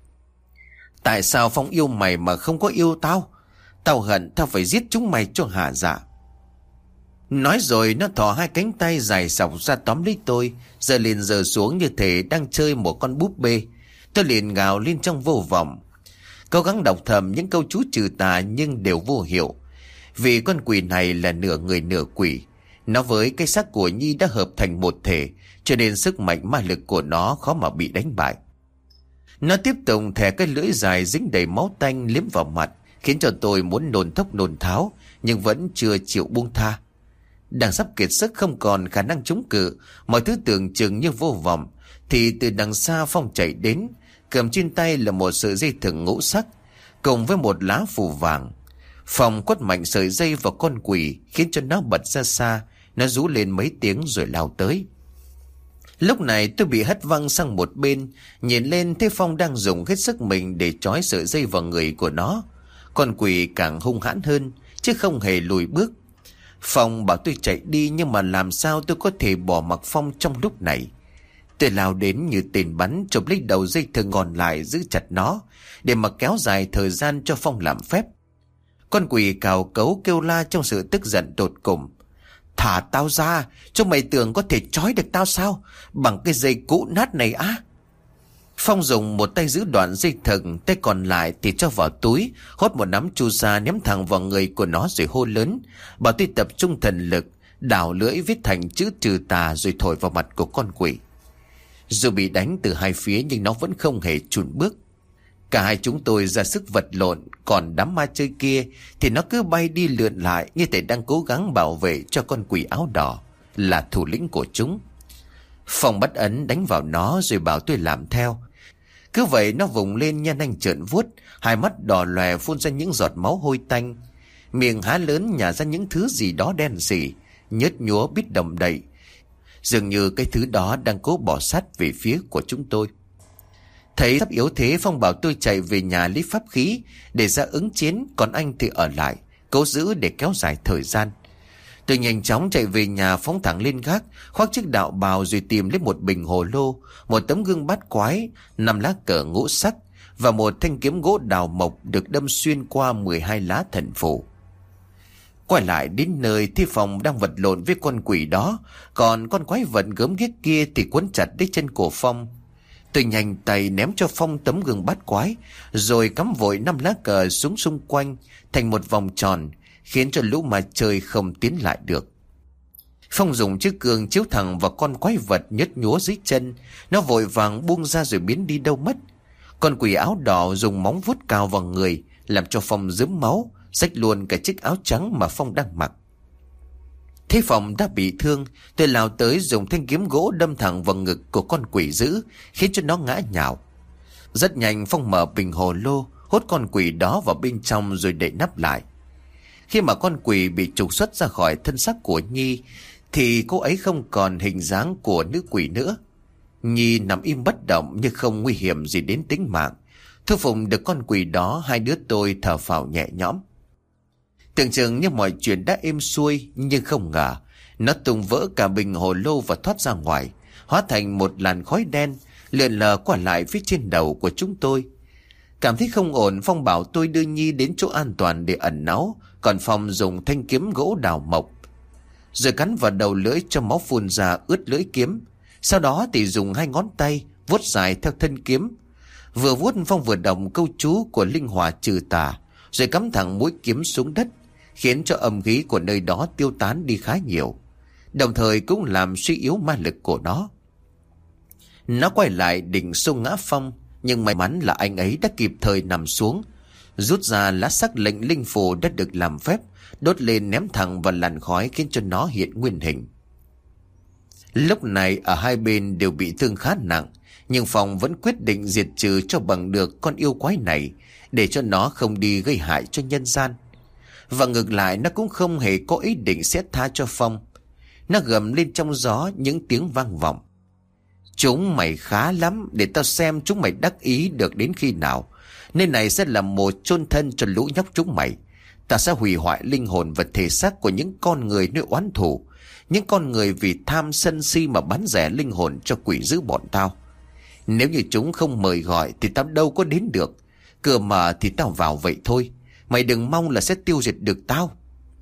Tại sao Phong yêu mày mà không có yêu tao? Tao hận tao phải giết chúng mày cho hả dạ. Nói rồi nó thò hai cánh tay dài sọc ra tóm lấy tôi, giờ liền giờ xuống như thể đang chơi một con búp bê. Tôi liền gào lên trong vô vọng, cố gắng đọc thầm những câu chú trừ tà nhưng đều vô hiệu. Vì con quỷ này là nửa người nửa quỷ. Nó với cái xác của Nhi đã hợp thành một thể, cho nên sức mạnh ma lực của nó khó mà bị đánh bại. Nó tiếp tục thè cái lưỡi dài dính đầy máu tanh liếm vào mặt, khiến cho tôi muốn nôn thốc nôn tháo, nhưng vẫn chưa chịu buông tha. Đang sắp kiệt sức không còn khả năng chống cự, mọi thứ tưởng chừng như vô vọng, thì từ đằng xa Phong chạy đến, cầm trên tay là một sợi dây thừng ngũ sắc cùng với một lá phù vàng. Phong quất mạnh sợi dây vào con quỷ, khiến cho nó bật ra xa. Nó rú lên mấy tiếng rồi lao tới. Lúc này tôi bị hất văng sang một bên, nhìn lên thấy Phong đang dùng hết sức mình để trói sợi dây vào người của nó. Con quỷ càng hung hãn hơn, chứ không hề lùi bước. Phong bảo tôi chạy đi, nhưng mà làm sao tôi có thể bỏ mặc Phong trong lúc này? Tôi lao đến như tên bắn, chụp lấy đầu dây thừng còn lại, giữ chặt nó để mà kéo dài thời gian cho Phong làm phép. Con quỷ cào cấu kêu la trong sự tức giận tột cùng. Thả tao ra, chúng mày tưởng có thể trói được tao sao? Bằng cái dây cũ nát này á? Phong dùng một tay giữ đoạn dây thừng, tay còn lại thì cho vào túi, hốt một nắm chu sa ném thẳng vào người của nó rồi hô lớn. Bảo tôi tập trung thần lực, đảo lưỡi viết thành chữ trừ tà rồi thổi vào mặt của con quỷ. Dù bị đánh từ hai phía nhưng nó vẫn không hề chùn bước. Cả hai chúng tôi ra sức vật lộn, còn đám ma chơi kia thì nó cứ bay đi lượn lại như thể đang cố gắng bảo vệ cho con quỷ áo đỏ, là thủ lĩnh của chúng. Phong bắt ấn đánh vào nó rồi bảo tôi làm theo. Cứ vậy nó vùng lên nha nanh trợn vuốt, hai mắt đỏ lòe phun ra những giọt máu hôi tanh, miệng há lớn nhả ra những thứ gì đó đen sì, nhớt nhúa biết động đậy. Dường như cái thứ đó đang cố bò sát về phía của chúng tôi. Thấy sắp yếu thế, Phong bảo tôi chạy về nhà lấy pháp khí để ra ứng chiến, còn anh thì ở lại cố giữ để kéo dài thời gian. Tôi nhanh chóng chạy về nhà, phóng thẳng lên gác, khoác chiếc đạo bào rồi tìm lấy một bình hồ lô, một tấm gương bát quái, năm lá cờ ngũ sắc và một thanh kiếm gỗ đào mộc được đâm xuyên qua mười hai lá thần phù. Quay lại đến nơi thì Phong đang vật lộn với con quỷ đó, còn con quái vật gớm ghiếc kia thì quấn chặt lấy chân của Phong. Tôi nhanh tay ném cho Phong tấm gương bát quái, rồi cắm vội năm lá cờ xuống xung quanh thành một vòng tròn, khiến cho lũ ma chơi không tiến lại được. Phong dùng chiếc gương chiếu thẳng vào con quái vật nhớt nhúa dưới chân, nó vội vàng buông ra rồi biến đi đâu mất. Con quỷ áo đỏ dùng móng vuốt cào vào người, làm cho Phong rớm máu, xách luôn cả chiếc áo trắng mà Phong đang mặc. Thấy Phong đã bị thương, tôi lao tới dùng thanh kiếm gỗ đâm thẳng vào ngực của con quỷ dữ, khiến cho nó ngã nhào. Rất nhanh Phong mở bình hồ lô, hốt con quỷ đó vào bên trong rồi đậy nắp lại. Khi mà con quỷ bị trục xuất ra khỏi thân xác của Nhi, thì cô ấy không còn hình dáng của nữ quỷ nữa. Nhi nằm im bất động như không nguy hiểm gì đến tính mạng. Thu phục được con quỷ đó, hai đứa tôi thở phào nhẹ nhõm. Tưởng chừng như mọi chuyện đã êm xuôi, nhưng không ngờ nó tung vỡ cả bình hồ lô và thoát ra ngoài, hóa thành một làn khói đen lượn lờ qua lại phía trên đầu của chúng tôi. Cảm thấy không ổn, Phong bảo tôi đưa Nhi đến chỗ an toàn để ẩn náu, còn Phong dùng thanh kiếm gỗ đào mộc rồi cắn vào đầu lưỡi cho máu phun ra ướt lưỡi kiếm. Sau đó thì dùng hai ngón tay vuốt dài theo thân kiếm. Vừa vuốt, Phong vừa đọc câu chú của linh hỏa trừ tà, rồi cắm thẳng mũi kiếm xuống đất, khiến cho âm khí của nơi đó tiêu tán đi khá nhiều, đồng thời cũng làm suy yếu ma lực của nó. Nó quay lại định xông ngã Phong, nhưng may mắn là anh ấy đã kịp thời nằm xuống, rút ra lá sắc lệnh linh phù đã được làm phép, đốt lên ném thẳng vào làn khói, khiến cho nó hiện nguyên hình. Lúc này ở hai bên đều bị thương khá nặng, nhưng Phong vẫn quyết định diệt trừ cho bằng được con yêu quái này, để cho nó không đi gây hại cho nhân gian. Và ngược lại, nó cũng không hề có ý định sẽ tha cho Phong. Nó gầm lên trong gió những tiếng vang vọng: "Chúng mày khá lắm, để tao xem chúng mày đắc ý được đến khi nào. Nơi này sẽ là một chôn thân cho lũ nhóc chúng mày. Ta sẽ hủy hoại linh hồn và thể xác của những con người nơi oán thù, những con người vì tham sân si mà bán rẻ linh hồn cho quỷ dữ bọn tao. Nếu như chúng không mời gọi thì tao đâu có đến được. Cửa mở thì tao vào vậy thôi. Mày đừng mong là sẽ tiêu diệt được tao."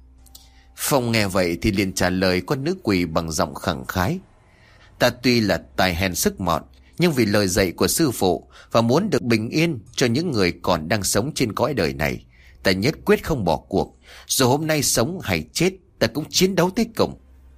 Phong nghe vậy thì liền trả lời con nữ quỷ bằng giọng khẳng khái: "Ta tuy là tài hèn sức mọn, nhưng vì lời dạy của sư phụ và muốn được bình yên cho những người còn đang sống trên cõi đời này, ta nhất quyết không bỏ cuộc. Dù hôm nay sống hay chết, ta cũng chiến đấu tới cùng."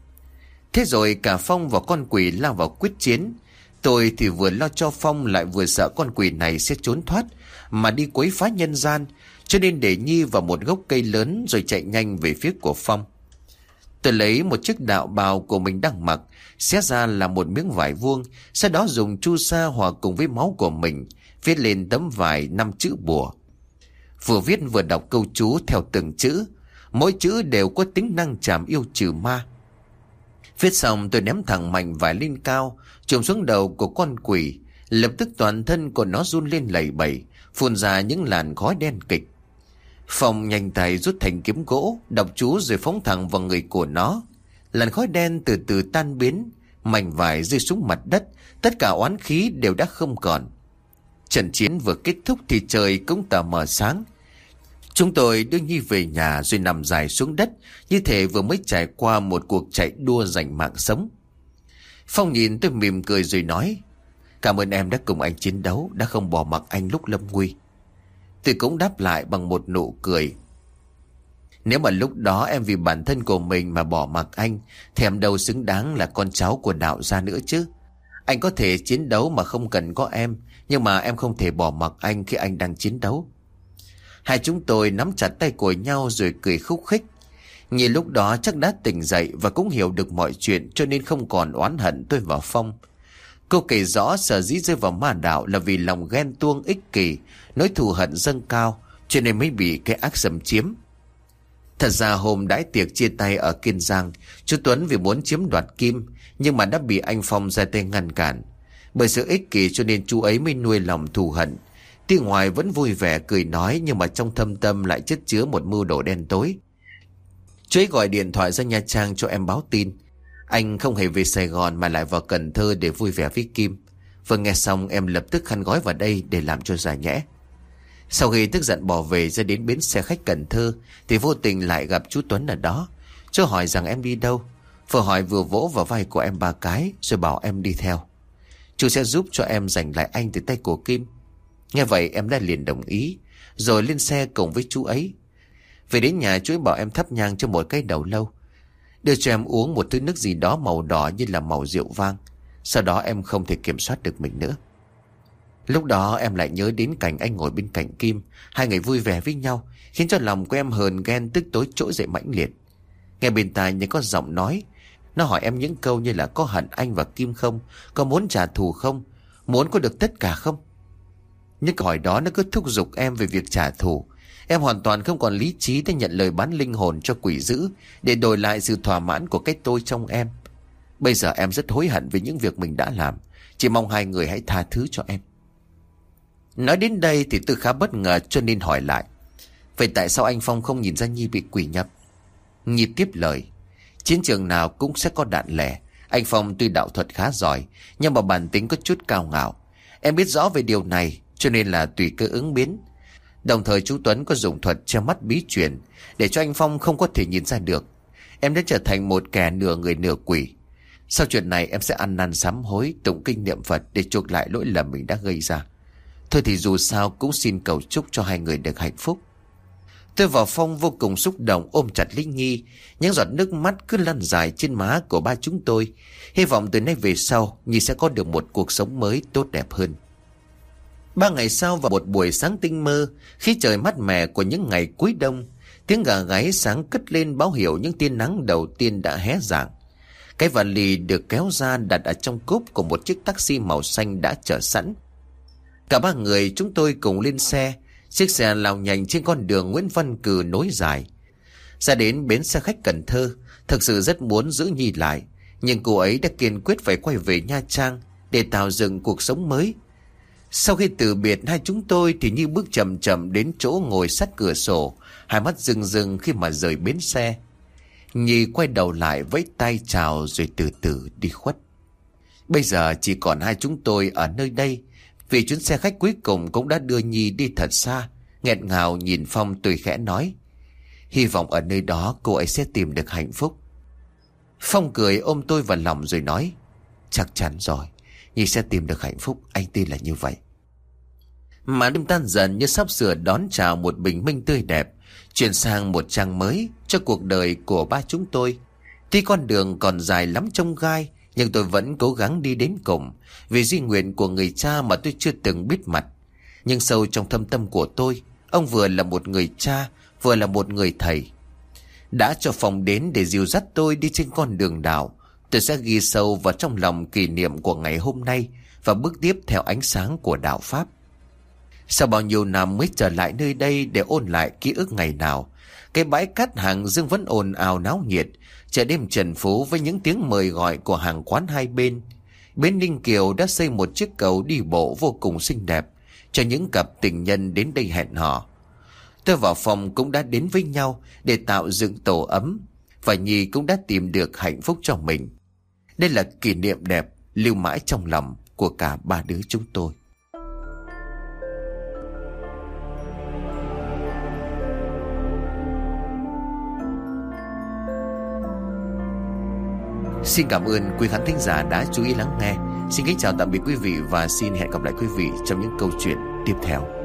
Thế rồi cả Phong và con quỷ lao vào quyết chiến. Tôi thì vừa lo cho Phong, lại vừa sợ con quỷ này sẽ trốn thoát mà đi quấy phá nhân gian, cho nên để Nhi vào một gốc cây lớn rồi chạy nhanh về phía của Phong. Tôi lấy một chiếc đạo bào của mình đang mặc, xé ra là một miếng vải vuông, sau đó dùng chu sa hòa cùng với máu của mình viết lên tấm vải năm chữ bùa. Vừa viết vừa đọc câu chú theo từng chữ, mỗi chữ đều có tính năng trảm yêu trừ ma. Viết xong, tôi ném thẳng mảnh vải lên cao, chụm xuống đầu của con quỷ. Lập tức toàn thân của nó run lên lẩy bẩy, phun ra những làn khói đen kịch. Phong nhanh tay rút thành kiếm gỗ, đọc chú rồi phóng thẳng vào người của nó. Làn khói đen từ từ tan biến, mảnh vải rơi xuống mặt đất, tất cả oán khí đều đã không còn. Trận chiến vừa kết thúc thì trời cũng tờ mờ sáng. Chúng tôi đưa Nhi về nhà rồi nằm dài xuống đất, như thể vừa mới trải qua một cuộc chạy đua giành mạng sống. Phong nhìn tôi mỉm cười rồi nói: "Cảm ơn em đã cùng anh chiến đấu, đã không bỏ mặc anh lúc lâm nguy." Tôi cũng đáp lại bằng một nụ cười: "Nếu mà lúc đó em vì bản thân của mình mà bỏ mặc anh, thì em đâu xứng đáng là con cháu của đạo gia nữa chứ. Anh có thể chiến đấu mà không cần có em, nhưng mà em không thể bỏ mặc anh khi anh đang chiến đấu." Hai chúng tôi nắm chặt tay của nhau rồi cười khúc khích. Nhi lúc đó chắc đã tỉnh dậy và cũng hiểu được mọi chuyện, cho nên không còn oán hận tôi và Phong. Cô kể rõ sở dĩ rơi vào ma đạo là vì lòng ghen tuông ích kỷ, nỗi thù hận dâng cao, cho nên mới bị cái ác xâm chiếm. Thật ra hôm đãi tiệc chia tay ở Kiên Giang, chú Tuấn vì muốn chiếm đoạt kim, nhưng mà đã bị anh Phong ra tay ngăn cản. Bởi sự ích kỷ cho nên chú ấy mới nuôi lòng thù hận. Tuy ngoài vẫn vui vẻ cười nói, nhưng mà trong thâm tâm lại chất chứa một mưu đồ đen tối. Chú ấy gọi điện thoại ra Nha Trang cho em báo tin anh không hề về Sài Gòn mà lại vào Cần Thơ để vui vẻ với Kim. Vừa nghe xong em lập tức khăn gói vào đây để làm cho giải nhẽ. Sau khi tức giận bỏ về ra đến bến xe khách Cần Thơ thì vô tình lại gặp chú Tuấn ở đó. Chú hỏi rằng em đi đâu, vừa hỏi vừa vỗ vào vai của em ba cái rồi bảo em đi theo. Chú sẽ giúp cho em giành lại anh từ tay của Kim. Nghe vậy em đã liền đồng ý, rồi lên xe cùng với chú ấy. Về đến nhà, chú ấy bảo em thắp nhang cho một cái đầu lâu, đưa cho em uống một thứ nước gì đó màu đỏ như là màu rượu vang. Sau đó em không thể kiểm soát được mình nữa. Lúc đó em lại nhớ đến cảnh anh ngồi bên cạnh Kim, hai người vui vẻ với nhau, khiến cho lòng của em hờn ghen tức tối trỗi dậy mãnh liệt. Nghe bên tai như có giọng nói, nó hỏi em những câu như là có hận anh và Kim không, có muốn trả thù không, muốn có được tất cả không. Nhưng câu hỏi đó nó cứ thúc giục em về việc trả thù. Em hoàn toàn không còn lý trí để nhận lời bán linh hồn cho quỷ dữ để đổi lại sự thỏa mãn của cái tôi trong em. Bây giờ em rất hối hận về những việc mình đã làm, chỉ mong hai người hãy tha thứ cho em. Nói đến đây thì tôi khá bất ngờ cho nên hỏi lại: vậy tại sao anh Phong không nhìn ra Nhi bị quỷ nhập? Nhi tiếp lời: chiến trường nào cũng sẽ có đạn lẻ. Anh Phong tuy đạo thuật khá giỏi, nhưng mà bản tính có chút cao ngạo. Em biết rõ về điều này, cho nên là tùy cơ ứng biến. Đồng thời chú Tuấn có dùng thuật che mắt bí truyền để cho anh Phong không có thể nhìn ra được. Em đã trở thành một kẻ nửa người nửa quỷ. Sau chuyện này em sẽ ăn năn sám hối, tụng kinh niệm Phật để chuộc lại lỗi lầm mình đã gây ra. Thôi thì dù sao cũng xin cầu chúc cho hai người được hạnh phúc. Tôi và Phong vô cùng xúc động ôm chặt Linh Nhi. Những giọt nước mắt cứ lăn dài trên má của ba chúng tôi. Hy vọng từ nay về sau Nhi sẽ có được một cuộc sống mới tốt đẹp hơn. Ba ngày sau, vào một buổi sáng tinh mơ, khi trời mát mẻ của những ngày cuối đông, tiếng gà gáy sáng cất lên báo hiệu những tia nắng đầu tiên đã hé rạng. Cái vali được kéo ra đặt ở trong cốp của một chiếc taxi màu xanh đã chờ sẵn. Cả ba người chúng tôi cùng lên xe. Chiếc xe lao nhanh trên con đường Nguyễn Văn Cừ nối dài. Ra đến bến xe khách Cần Thơ, thực sự rất muốn giữ Nhi lại, nhưng cô ấy đã kiên quyết phải quay về Nha Trang để tạo dựng cuộc sống mới. Sau khi từ biệt hai chúng tôi thì Nhi bước chậm chậm đến chỗ ngồi sát cửa sổ, hai mắt rưng rưng khi mà rời bến xe. Nhi quay đầu lại vẫy tay chào rồi từ từ đi khuất. Bây giờ chỉ còn hai chúng tôi ở nơi đây, vì chuyến xe khách cuối cùng cũng đã đưa Nhi đi thật xa. Nghẹn ngào nhìn Phong, tôi khẽ nói, hy vọng ở nơi đó cô ấy sẽ tìm được hạnh phúc. Phong cười ôm tôi vào lòng rồi nói, chắc chắn rồi, Nhi sẽ tìm được hạnh phúc, anh tin là như vậy. Mà đêm tan dần như sắp sửa đón chào một bình minh tươi đẹp, chuyển sang một trang mới cho cuộc đời của ba chúng tôi. Tuy con đường còn dài lắm chông gai, nhưng tôi vẫn cố gắng đi đến cùng, vì di nguyện của người cha mà tôi chưa từng biết mặt. Nhưng sâu trong thâm tâm của tôi, ông vừa là một người cha, vừa là một người thầy. Đã cho Phong đến để dìu dắt tôi đi trên con đường đạo, tôi sẽ ghi sâu vào trong lòng kỷ niệm của ngày hôm nay và bước tiếp theo ánh sáng của đạo Pháp. Sau bao nhiêu năm mới trở lại nơi đây để ôn lại ký ức ngày nào, cái bãi cát hàng dương vẫn ồn ào náo nhiệt, chợ đêm trần phố với những tiếng mời gọi của hàng quán hai bên. Bến Ninh Kiều đã xây một chiếc cầu đi bộ vô cùng xinh đẹp cho những cặp tình nhân đến đây hẹn hò. Tôi và Phong cũng đã đến với nhau để tạo dựng tổ ấm, và Nhi cũng đã tìm được hạnh phúc cho mình. Đây là kỷ niệm đẹp lưu mãi trong lòng của cả ba đứa chúng tôi. Xin cảm ơn quý khán thính giả đã chú ý lắng nghe. Xin kính chào tạm biệt quý vị và xin hẹn gặp lại quý vị trong những câu chuyện tiếp theo.